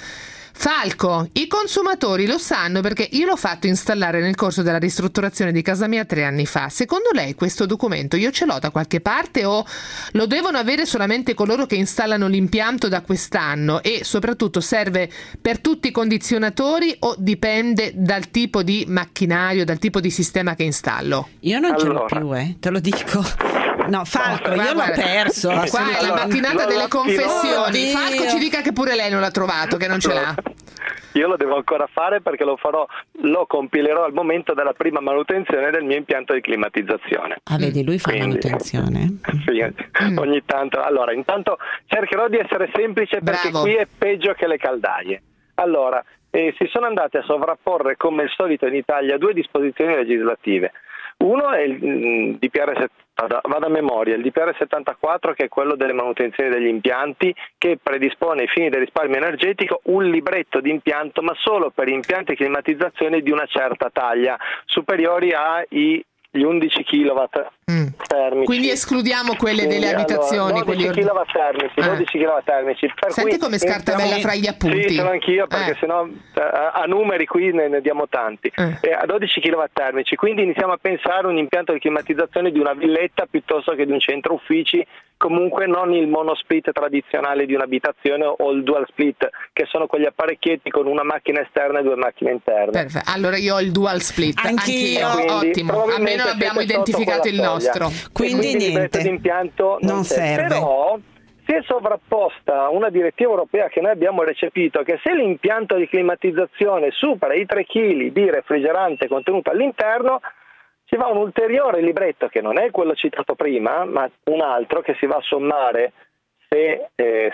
Falco, i consumatori lo sanno perché io l'ho fatto installare nel corso della ristrutturazione di casa mia 3 anni fa. Secondo lei questo documento io ce l'ho da qualche parte o lo devono avere solamente coloro che installano l'impianto da quest'anno, e soprattutto serve per tutti i condizionatori o dipende dal tipo di macchinario, dal tipo di sistema che installo? Io non ce l'ho più, te lo dico. No, Falco, io l'ho perso. Qua è la mattinata delle confessioni. Falco ci dica che pure lei non l'ha trovato, che non ce l'ha. Io lo devo ancora fare perché lo compilerò al momento della prima manutenzione del mio impianto di climatizzazione. Ah, vedi, lui fa manutenzione. Sì, ogni tanto. Allora, intanto cercherò di essere semplice perché qui è peggio che le caldaie. Allora, si sono andate a sovrapporre come al solito in Italia 2 disposizioni legislative. Uno è il DPR, vado a memoria, il DPR 74, che è quello delle manutenzioni degli impianti, che predispone ai fini del risparmio energetico un libretto di impianto, ma solo per impianti di climatizzazione di una certa taglia, superiori ai gli 11 kW termici. Quindi escludiamo quelle delle abitazioni. Allora, 12 kW termici, 12 kW termici. Senti come scartabella fra gli appunti. Sì, ce l'ho anch'io, perché sennò a numeri qui ne diamo tanti. A 12 kW termici, quindi iniziamo a pensare a un impianto di climatizzazione di una villetta piuttosto che di un centro uffici, comunque non il monosplit tradizionale di un'abitazione o il dual split, che sono quegli apparecchietti con una macchina esterna e 2 macchine interne. Perfetto. Allora io ho il dual split. Anch'io. Ottimo, almeno abbiamo identificato il nostro. Quindi niente, d'impianto non serve. Però si è sovrapposta una direttiva europea che noi abbiamo recepito, che se l'impianto di climatizzazione supera i 3 kg di refrigerante contenuto all'interno, si va un ulteriore libretto, che non è quello citato prima, ma un altro che si va a sommare se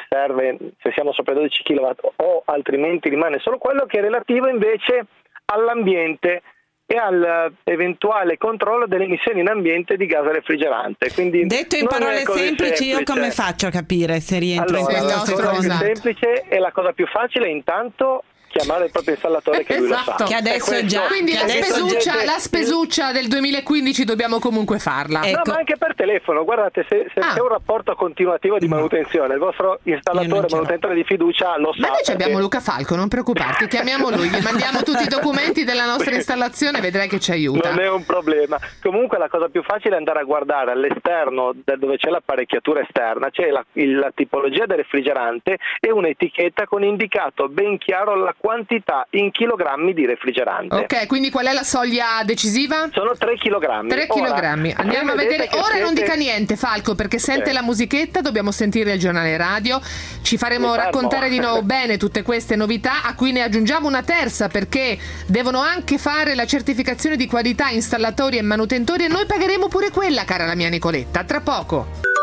siamo sopra i 12 kW, o altrimenti rimane solo quello che è relativo invece all'ambiente e all'eventuale controllo delle emissioni in ambiente di gas refrigerante. Quindi, detto in parole semplici, io come faccio a capire se rientro in questa seconda? La cosa più semplice e la cosa più facile è intanto chiamare il proprio installatore che lui lo sa. Che adesso già. Quindi la spesuccia del 2015 dobbiamo comunque farla. No, ma anche per telefono. Guardate, se c'è un rapporto continuativo di manutenzione, il vostro installatore manutentore di fiducia lo sa. Ma noi abbiamo Luca Falco, non preoccuparti, chiamiamo lui, gli mandiamo tutti i documenti della nostra installazione, vedrai che ci aiuta. Non è un problema. Comunque la cosa più facile è andare a guardare all'esterno, dove c'è l'apparecchiatura esterna, c'è la tipologia del refrigerante e un'etichetta con indicato ben chiaro la quantità in chilogrammi di refrigerante. Ok, quindi qual è la soglia decisiva? Sono 3 chilogrammi. 3 chilogrammi. Andiamo a vedere. Ora non dica niente, Falco, perché sente la musichetta, dobbiamo sentire il giornale radio. Ci faremo raccontare di nuovo bene tutte queste novità, a cui ne aggiungiamo una terza, perché devono anche fare la certificazione di qualità installatori e manutentori, e noi pagheremo pure quella, cara la mia Nicoletta, tra poco.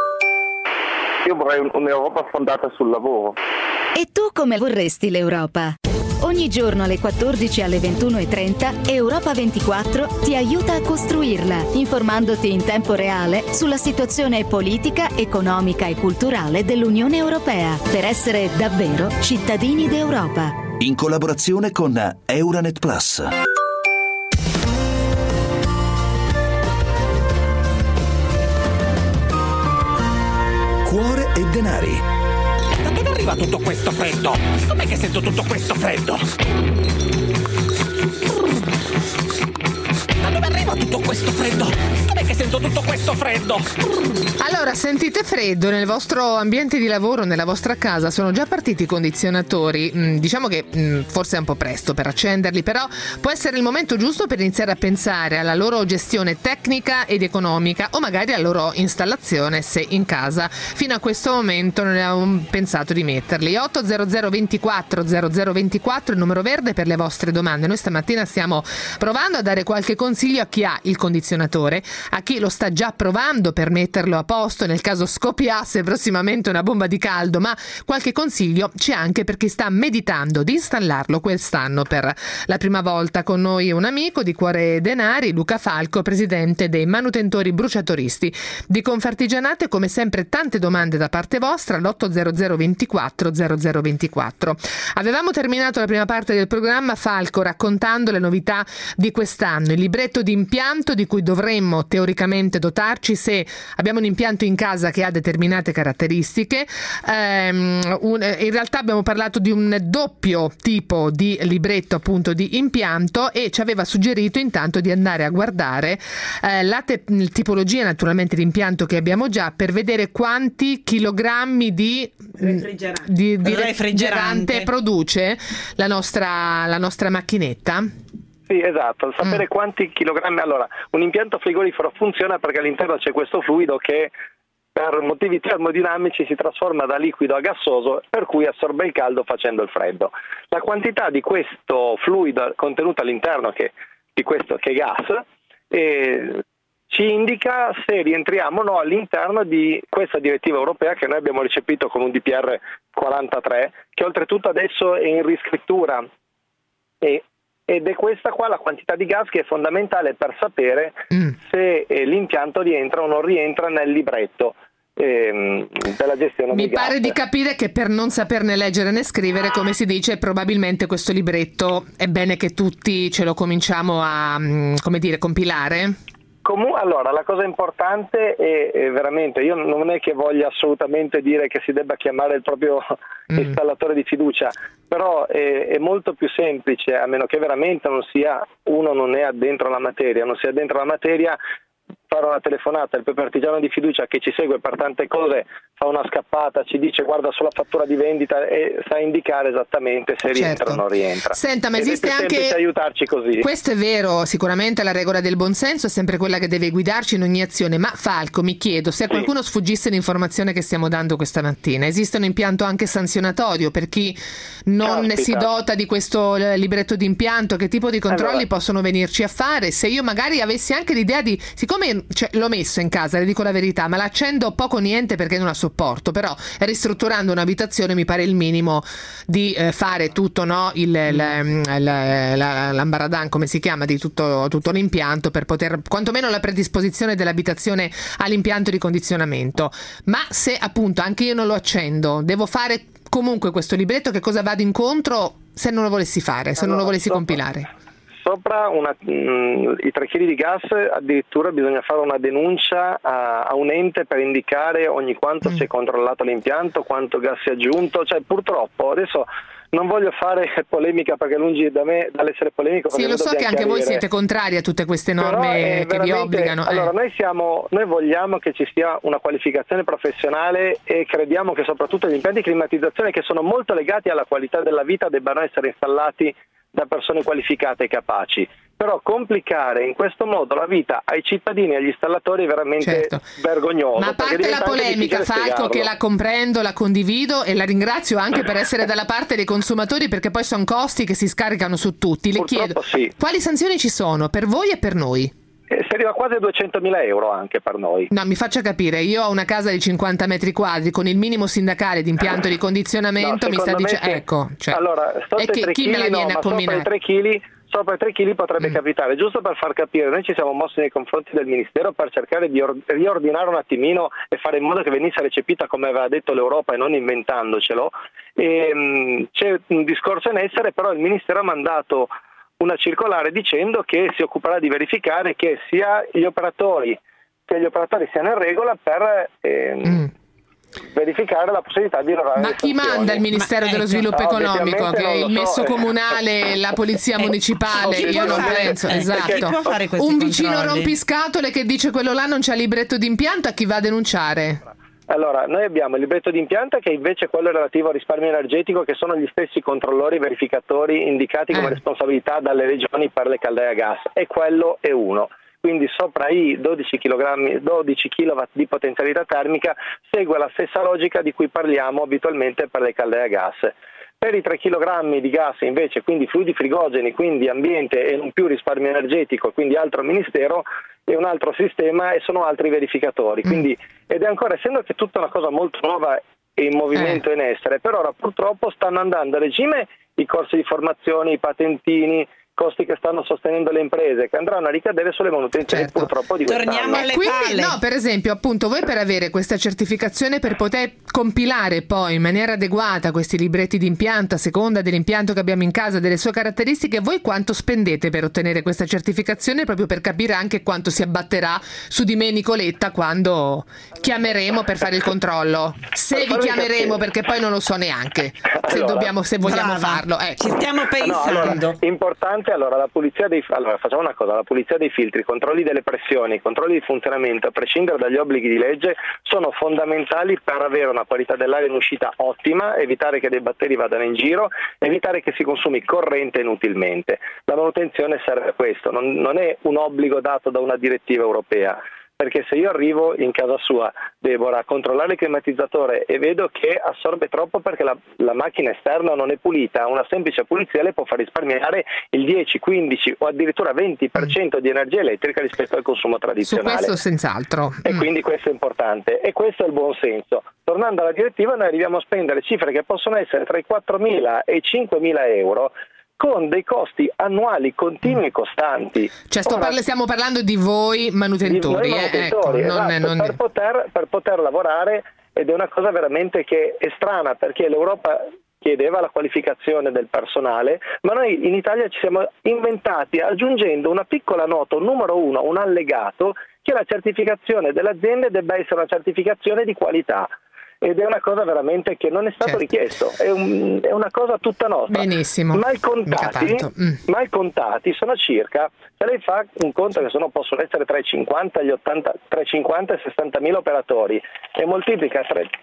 Io vorrei un'Europa fondata sul lavoro. E tu come vorresti l'Europa? Ogni giorno alle 14 e alle 21:30 Europa 24 ti aiuta a costruirla, informandoti in tempo reale sulla situazione politica, economica e culturale dell'Unione Europea, per essere davvero cittadini d'Europa. In collaborazione con Euranet Plus. Cuore e denari. Da dove arriva tutto questo freddo? Com'è che sento tutto questo freddo? Da dove arriva tutto questo freddo? Com'è che sento tutto questo freddo? Allora, sentite freddo nel vostro ambiente di lavoro, nella vostra casa? Sono già partiti i condizionatori? Diciamo che forse è un po' presto per accenderli, però può essere il momento giusto per iniziare a pensare alla loro gestione tecnica ed economica, o magari alla loro installazione, se in casa fino a questo momento non avevamo pensato di metterli. 800 24 0024 il numero verde per le vostre domande. Noi stamattina stiamo provando a dare qualche consiglio a chi ha il condizionatore, a chi lo sta già provando per metterlo a posto nel caso scoppiasse prossimamente una bomba di caldo, ma qualche consiglio c'è anche per chi sta meditando di installarlo quest'anno per la prima volta. Con noi un amico di Cuore e Denari, Luca Falco, presidente dei manutentori bruciatoristi di Confartigianato, e come sempre tante domande da parte vostra all'800 24 0024. Avevamo terminato la prima parte del programma, Falco, raccontando le novità di quest'anno, il libretto di impianto di cui dovremmo teoricamente dotarci se abbiamo un impianto in casa che ha determinate caratteristiche. In realtà abbiamo parlato di un doppio tipo di libretto, appunto, di impianto, e ci aveva suggerito intanto di andare a guardare la tipologia naturalmente di impianto che abbiamo già, per vedere quanti chilogrammi di refrigerante produce la nostra macchinetta. Sì, esatto, sapere quanti chilogrammi. Allora, un impianto frigorifero funziona perché all'interno c'è questo fluido che per motivi termodinamici si trasforma da liquido a gassoso, per cui assorbe il caldo facendo il freddo. La quantità di questo fluido contenuto all'interno, di questo che è gas, ci indica se rientriamo o no all'interno di questa direttiva europea che noi abbiamo recepito con un DPR 43, che oltretutto adesso è in riscrittura, ed è questa qua la quantità di gas che è fondamentale per sapere se l'impianto rientra o non rientra nel libretto della gestione Mi del gas. pare di capire che per non saperne leggere né scrivere, come si dice, probabilmente questo libretto è bene che tutti ce lo cominciamo a compilare. Allora, la cosa importante è veramente, io non è che voglia assolutamente dire che si debba chiamare il proprio installatore di fiducia, però è molto più semplice, a meno che veramente uno non è addentro alla materia, fare una telefonata al proprio artigiano di fiducia che ci segue per tante cose, fa una scappata, ci dice guarda sulla fattura di vendita e sa indicare esattamente se rientra o non rientra. Senta, ma esiste anche aiutarci così. Questo è vero, sicuramente la regola del buonsenso è sempre quella che deve guidarci in ogni azione, ma Falco, mi chiedo se a qualcuno sfuggisse l'informazione che stiamo dando questa mattina, esiste un impianto anche sanzionatorio per chi non si dota di questo libretto di impianto? Che tipo di controlli possono venirci a fare? Se io magari avessi anche l'idea di, siccome l'ho messo in casa, le dico la verità, ma l'accendo poco o niente perché non la sopporto, però ristrutturando un'abitazione mi pare il minimo di fare tutto, no? L'ambaradan, come si chiama, di tutto l'impianto, per poter, quantomeno la predisposizione dell'abitazione all'impianto di condizionamento. Ma se appunto anche io non lo accendo, devo fare comunque questo libretto, che cosa vado incontro se non lo volessi fare, se non lo volessi compilare? Sopra i 3 kg di gas addirittura bisogna fare una denuncia a un ente per indicare ogni quanto si è controllato l'impianto, quanto gas si è aggiunto, cioè purtroppo adesso non voglio fare polemica perché lungi da me dall'essere polemico. Sì, lo so che anche voi siete contrari a tutte queste norme che vi obbligano. Allora noi vogliamo che ci sia una qualificazione professionale e crediamo che soprattutto gli impianti di climatizzazione, che sono molto legati alla qualità della vita, debbano essere installati da persone qualificate e capaci. Però complicare in questo modo la vita ai cittadini e agli installatori è veramente vergognoso. Ma a parte la polemica, Falco, che la comprendo, la condivido e la ringrazio anche per essere dalla parte dei consumatori, perché poi sono costi che si scaricano su tutti. Le chiedo, quali sanzioni ci sono per voi e per noi? Si arriva quasi a 200.000 euro anche per noi. No, mi faccia capire, io ho una casa di 50 metri quadri con il minimo sindacale di impianto di condizionamento, mi sta dicendo, allora, chi me la viene a combinare? Sopra i 3 kg potrebbe capitare, giusto per far capire, noi ci siamo mossi nei confronti del Ministero per cercare di riordinare un attimino e fare in modo che venisse recepita come aveva detto l'Europa e non inventandocelo. C'è un discorso in essere, però il Ministero ha mandato una circolare dicendo che si occuperà di verificare che sia gli operatori siano in regola per verificare la possibilità di erogare. Ma chi manda il Ministero dello Sviluppo Economico? Che è il messo comunale, la polizia municipale? Io non penso, esatto. Chi può fare questi un vicino controlli? rompiscatole che dice quello là non c'ha libretto d'impianto, a chi va a denunciare? Allora, noi abbiamo il libretto d'impianto che invece è quello relativo al risparmio energetico, che sono gli stessi controllori verificatori indicati come responsabilità dalle regioni per le caldee a gas, e quello è uno. Quindi sopra i 12 kW di potenzialità termica segue la stessa logica di cui parliamo abitualmente per le caldee a gas. Per i 3 kg di gas invece, quindi fluidi frigogeni, quindi ambiente e non più risparmio energetico, quindi altro ministero e un altro sistema e sono altri verificatori. Quindi, ed è ancora, essendo che è tutta una cosa molto nuova e in movimento in essere, per ora purtroppo stanno andando a regime i corsi di formazione, i patentini, costi che stanno sostenendo le imprese, che andranno a ricadere sulle manutenzioni purtroppo di quest'anno. Torniamo alle Quindi, no, per esempio, appunto, voi per avere questa certificazione, per poter compilare poi in maniera adeguata questi libretti di impianto a seconda dell'impianto che abbiamo in casa, delle sue caratteristiche, voi quanto spendete per ottenere questa certificazione, proprio per capire anche quanto si abbatterà su di me, Nicoletta, quando chiameremo per fare il controllo? Se vi chiameremo, perché poi non lo so neanche se vogliamo farlo. Ci stiamo pensando. Importante. Allora, facciamo una cosa, la pulizia dei filtri, i controlli delle pressioni, i controlli di funzionamento, a prescindere dagli obblighi di legge, sono fondamentali per avere una qualità dell'aria in uscita ottima, evitare che dei batteri vadano in giro, evitare che si consumi corrente inutilmente. La manutenzione serve a questo, non è un obbligo dato da una direttiva europea. Perché se io arrivo in casa sua, Deborah, a controllare il climatizzatore e vedo che assorbe troppo perché la macchina esterna non è pulita, una semplice pulizia le può far risparmiare il 10, 15 o addirittura 20% di energia elettrica rispetto al consumo tradizionale. Su questo senz'altro. E quindi questo è importante e questo è il buon senso. Tornando alla direttiva, noi arriviamo a spendere cifre che possono essere tra i 4.000 e i 5.000 euro, con dei costi annuali continui e costanti. Cioè stiamo parlando di voi manutentori, esatto, per poter lavorare, ed è una cosa veramente che è strana, perché l'Europa chiedeva la qualificazione del personale, ma noi in Italia ci siamo inventati aggiungendo una piccola nota, un numero 1, un allegato, che la certificazione dell'azienda debba essere una certificazione di qualità. Ed è una cosa veramente che non è stato richiesto, è una cosa tutta nostra. Benissimo. Mal contati sono circa, se lei fa un conto che possono essere tra i 50 e 60.000 operatori e moltiplica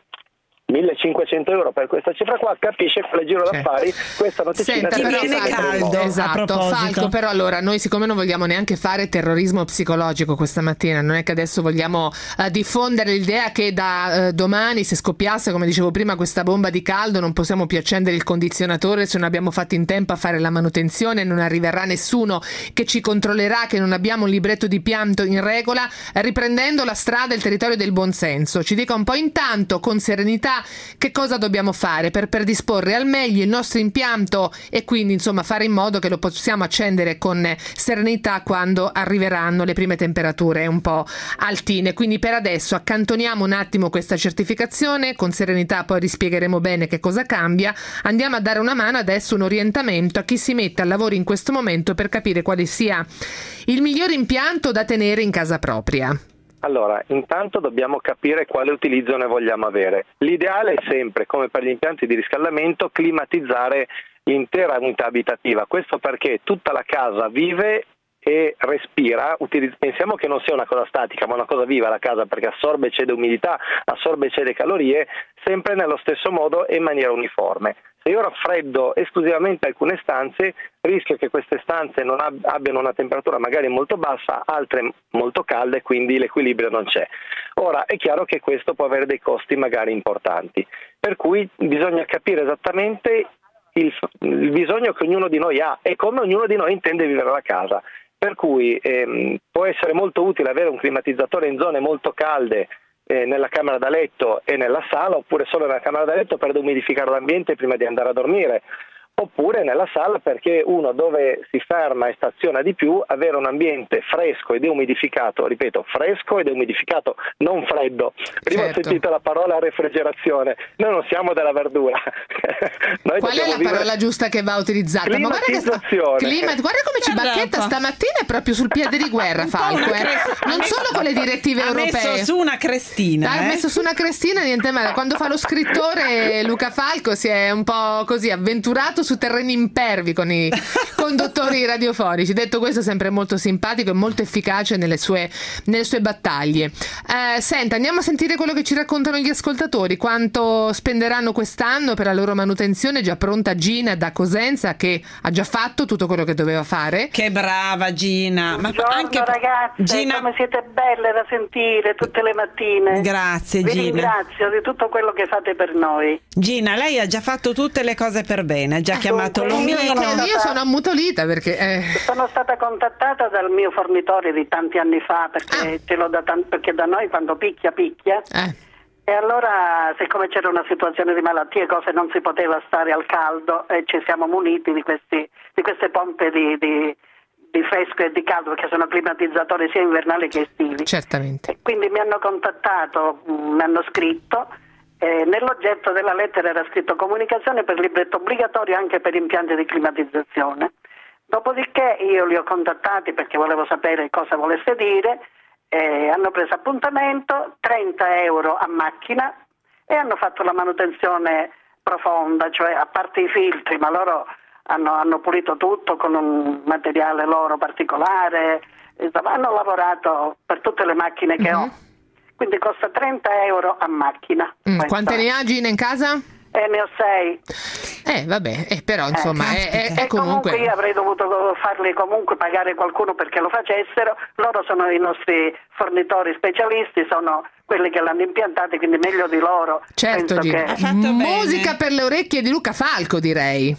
1.500 euro per questa cifra qua, capisce quale giro d'affari questa notizia viene caldo. Esatto, Falco, però allora noi, siccome non vogliamo neanche fare terrorismo psicologico questa mattina, non è che adesso vogliamo diffondere l'idea che da domani, se scoppiasse, come dicevo prima, questa bomba di caldo, non possiamo più accendere il condizionatore se non abbiamo fatto in tempo a fare la manutenzione, non arriverà nessuno che ci controllerà che non abbiamo un libretto di pianto in regola, riprendendo la strada e il territorio del buonsenso. Ci dica un po' intanto, con serenità, che cosa dobbiamo fare per predisporre al meglio il nostro impianto e quindi insomma fare in modo che lo possiamo accendere con serenità quando arriveranno le prime temperature un po' altine. Quindi per adesso accantoniamo un attimo questa certificazione, con serenità poi rispiegheremo bene che cosa cambia. Andiamo a dare una mano adesso, un orientamento a chi si mette al lavoro in questo momento per capire quale sia il miglior impianto da tenere in casa propria. Allora, intanto dobbiamo capire quale utilizzo ne vogliamo avere. L'ideale è sempre, come per gli impianti di riscaldamento, climatizzare l'intera unità abitativa. Questo perché tutta la casa vive e respira. Pensiamo che non sia una cosa statica, ma una cosa viva la casa, perché assorbe e cede umidità, assorbe e cede calorie, sempre nello stesso modo e in maniera uniforme. Se io raffreddo esclusivamente alcune stanze, rischio che queste stanze non abbiano una temperatura magari molto bassa, altre molto calde, quindi l'equilibrio non c'è. Ora, è chiaro che questo può avere dei costi magari importanti, per cui bisogna capire esattamente il bisogno che ognuno di noi ha e come ognuno di noi intende vivere la casa. Per cui può essere molto utile avere un climatizzatore in zone molto calde, nella camera da letto e nella sala, oppure solo nella camera da letto per dehumidificare l'ambiente prima di andare a dormire, oppure nella sala perché uno dove si ferma e staziona di più, avere un ambiente fresco e deumidificato, ripeto, fresco e deumidificato, non freddo. Prima ho sentito la parola refrigerazione, noi non siamo della verdura. Noi qual è la parola giusta che va utilizzata? Climatizzazione. Guarda come ci bacchetta stamattina, è proprio sul piede di guerra Falco, non solo con le direttive europee. Ha messo su una crestina. Ha messo su una crestina, niente male. Quando fa lo scrittore Luca Falco si è un po' così avventurato su terreni impervi con i conduttori radiofonici. Detto questo, sempre molto simpatico e molto efficace nelle sue battaglie. Senta, andiamo a sentire quello che ci raccontano gli ascoltatori. Quanto spenderanno quest'anno per la loro manutenzione? Già pronta Gina da Cosenza, che ha già fatto tutto quello che doveva fare. Che brava Gina. Buongiorno anche ragazze, Gina, come siete belle da sentire tutte le mattine. Grazie Gina. Vi ringrazio di tutto quello che fate per noi. Gina, lei ha già fatto tutte le cose per bene, ha già chiamato l'omino. Io sono ammutolita perché sono stata contattata dal mio fornitore di tanti anni fa, perché ce l'ho perché da noi quando picchia e allora, siccome c'era una situazione di malattie, cose, non si poteva stare al caldo e ci siamo muniti di queste pompe di fresco e di caldo, che sono climatizzatori sia invernali che estivi. Certamente. E quindi mi hanno contattato, mi hanno scritto. Nell'oggetto della lettera era scritto comunicazione per libretto obbligatorio anche per impianti di climatizzazione. Dopodiché io li ho contattati perché volevo sapere cosa volesse dire, hanno preso appuntamento, 30 euro a macchina, e hanno fatto la manutenzione profonda, cioè a parte i filtri, ma loro hanno pulito tutto con un materiale loro particolare, hanno lavorato per tutte le macchine che ho. Quindi costa 30 euro a macchina. Quante ne ha Gina in casa? Ne ho 6. Vabbè, però insomma è comunque io avrei dovuto farli comunque pagare qualcuno perché lo facessero. Loro sono i nostri fornitori specialisti, sono quelli che l'hanno impiantati, quindi meglio di loro. Certo, Gina. Musica per le orecchie di Luca Falco, direi.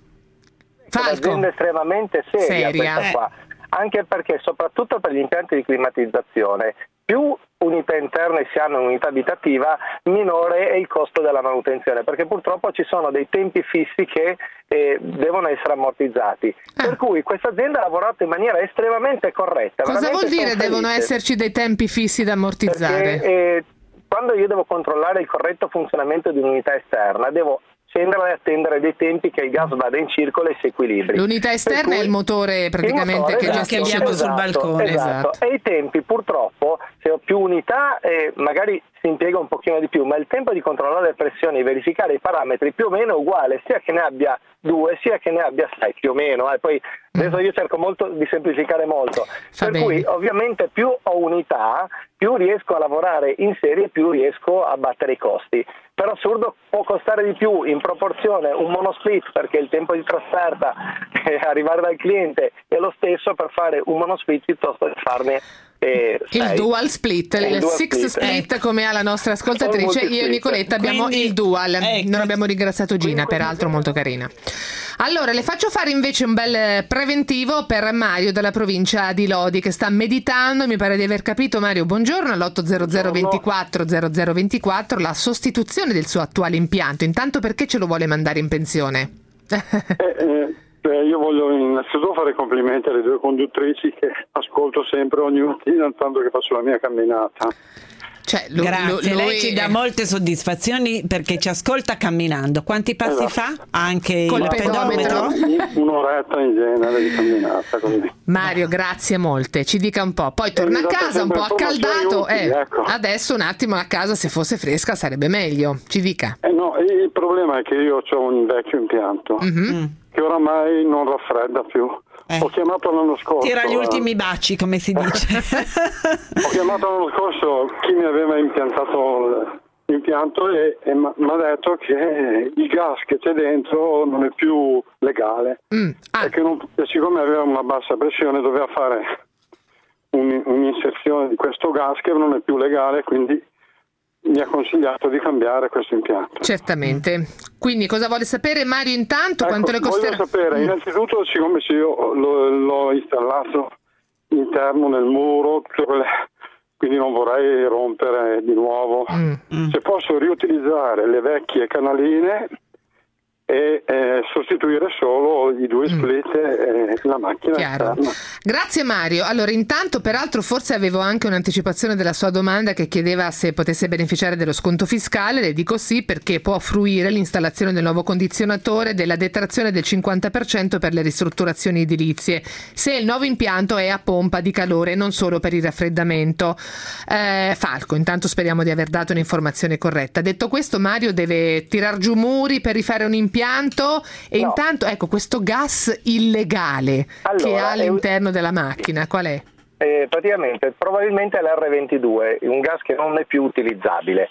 Falco. Un'azienda estremamente seria. Questa qua. Anche perché soprattutto per gli impianti di climatizzazione, più unità interne si hanno in unità abitativa, minore è il costo della manutenzione, perché purtroppo ci sono dei tempi fissi che devono essere ammortizzati. Per cui questa azienda ha lavorato in maniera estremamente corretta. Cosa vuol dire devono esserci dei tempi fissi da ammortizzare? Perché, quando io devo controllare il corretto funzionamento di un'unità esterna, devo accendere e attendere dei tempi che il gas vada in circolo e si equilibri. L'unità esterna è il motore praticamente che gestisce abbiamo sul balcone. Esatto. E i tempi purtroppo, se ho più unità magari si impiega un pochino di più, ma il tempo di controllare le pressioni e verificare i parametri più o meno è uguale, sia che ne abbia 2 sia che ne abbia 6 più o meno. Poi adesso io cerco molto di semplificare molto, cui ovviamente più ho unità, più riesco a lavorare in serie, più riesco a battere i costi. Per assurdo può costare di più in proporzione un monosplit, perché il tempo di trasferta e arrivare dal cliente è lo stesso per fare un monosplit piuttosto che farne il dual split, il six split, come ha la nostra ascoltatrice. Io e Nicoletta abbiamo il dual. Non abbiamo ringraziato Gina, peraltro molto carina. Allora, le faccio fare invece un bel preventivo per Mario dalla provincia di Lodi, che sta meditando, mi pare di aver capito. Mario, buongiorno, all'800 24 0024 la sostituzione del suo attuale impianto. Intanto, perché ce lo vuole mandare in pensione? Io voglio innanzitutto fare complimenti alle 2 conduttrici che ascolto sempre ogni mattina tanto che faccio la mia camminata. Grazie, lei ci dà molte soddisfazioni perché ci ascolta camminando. Quanti passi fa? Anche il pedometro? Un'oretta in genere di camminata. Così. Mario, grazie molte. Ci dica un po'. Poi torna a casa un po' accaldato. Ecco. Adesso un attimo la casa, se fosse fresca sarebbe meglio. Ci dica. No, il problema è che io ho un vecchio impianto che oramai non raffredda più. Ho chiamato l'anno scorso. Tira gli ultimi baci, come si dice. Ho chiamato l'anno scorso chi mi aveva impiantato l'impianto e mi ha detto che il gas che c'è dentro non è più legale. Perché siccome aveva una bassa pressione doveva fare un'inserzione di questo gas che non è più legale, quindi mi ha consigliato di cambiare questo impianto. Certamente. Quindi cosa vuole sapere Mario intanto? Quanto le costerà? Voglio sapere innanzitutto, siccome io l'ho installato interno nel muro, quindi non vorrei rompere di nuovo, se posso riutilizzare le vecchie canaline e sostituire solo i 2 split e la macchina esterna. Grazie Mario. Allora, intanto, peraltro, forse avevo anche un'anticipazione della sua domanda che chiedeva se potesse beneficiare dello sconto fiscale. Le dico sì, perché può fruire l'installazione del nuovo condizionatore della detrazione del 50% per le ristrutturazioni edilizie, se il nuovo impianto è a pompa di calore, non solo per il raffreddamento. Falco, intanto speriamo di aver dato un'informazione corretta. Detto questo, Mario deve tirar giù muri per rifare un impianto e intanto, ecco, questo gas illegale che ha all'interno della macchina, qual è? Praticamente, probabilmente è l'R22, un gas che non è più utilizzabile.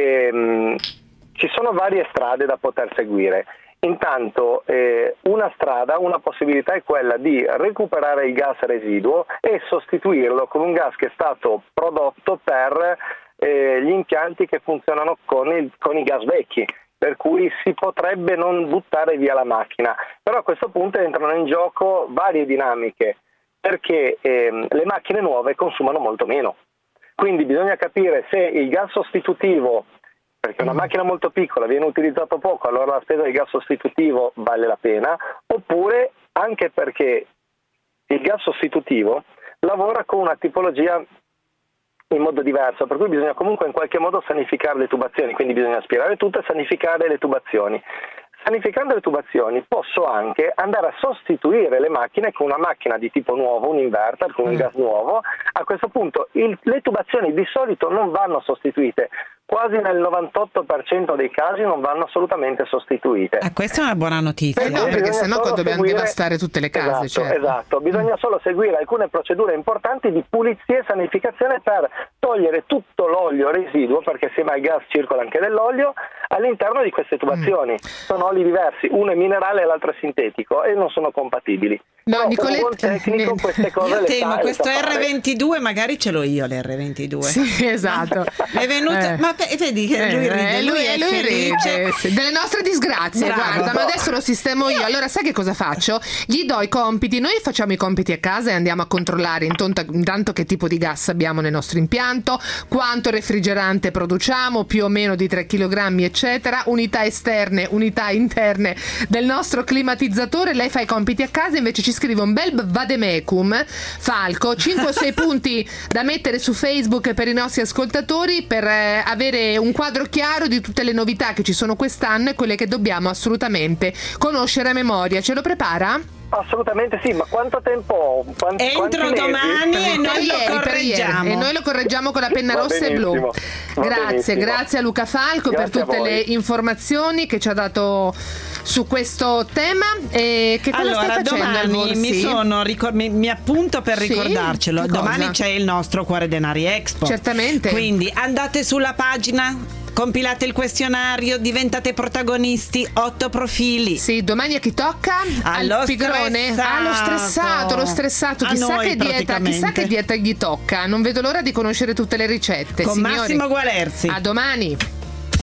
Ci sono varie strade da poter seguire. Intanto una possibilità è quella di recuperare il gas residuo e sostituirlo con un gas che è stato prodotto per gli impianti che funzionano con i gas vecchi, per cui si potrebbe non buttare via la macchina. Però a questo punto entrano in gioco varie dinamiche, perché le macchine nuove consumano molto meno. Quindi bisogna capire se il gas sostitutivo, perché una macchina molto piccola viene utilizzato poco, allora la spesa del gas sostitutivo vale la pena, oppure anche perché il gas sostitutivo lavora con una tipologia in modo diverso, per cui bisogna comunque in qualche modo sanificare le tubazioni, quindi bisogna aspirare tutto e sanificare le tubazioni. Sanificando le tubazioni posso anche andare a sostituire le macchine con una macchina di tipo nuovo, un inverter con un gas nuovo. A questo punto le tubazioni di solito non vanno sostituite, quasi nel 98% dei casi non vanno assolutamente sostituite. Questa è una buona notizia. No, perché sennò dobbiamo devastare tutte le case. Esatto, bisogna solo seguire alcune procedure importanti di pulizia e sanificazione per togliere tutto l'olio residuo, perché assieme al gas circola anche dell'olio all'interno di queste tubazioni. Sono oli diversi, uno è minerale e l'altro è sintetico e non sono compatibili. No, Nicoletta, un tecnico queste cose io temo questo fare. R22 magari ce l'ho io l'R22. Sì, esatto. È venuta, ma vedi che lui ride, lui è felice. Delle nostre disgrazie. Bravo. Guarda, ma adesso lo sistemo io. Allora, sai che cosa faccio? Gli do i compiti, noi facciamo i compiti a casa e andiamo a controllare intanto che tipo di gas abbiamo nel nostro impianto, quanto refrigerante produciamo, più o meno di 3 kg, eccetera, unità esterne, unità interne del nostro climatizzatore. Lei fa i compiti a casa, invece ci scrive un bel vademecum, Falco, 5 o 6 punti da mettere su Facebook per i nostri ascoltatori per avere un quadro chiaro di tutte le novità che ci sono quest'anno e quelle che dobbiamo assolutamente conoscere a memoria. Ce lo prepara? Assolutamente sì, ma quanto tempo ho? Entro domani e noi lo correggiamo. E noi lo correggiamo con la penna rossa e blu. Grazie a Luca Falco per tutte le informazioni che ci ha dato su questo tema. E che cosa stai facendo? Domani mi appunto per ricordarcelo. Domani c'è il nostro Cuore Denari Expo. Certamente. Quindi andate sulla pagina, compilate il questionario, diventate protagonisti, 8 profili. Sì, domani a chi tocca? Al pigrone? Lo stressato. Chissà che dieta gli tocca. Non vedo l'ora di conoscere tutte le ricette. Con signori. Massimo Gualerzi. A domani.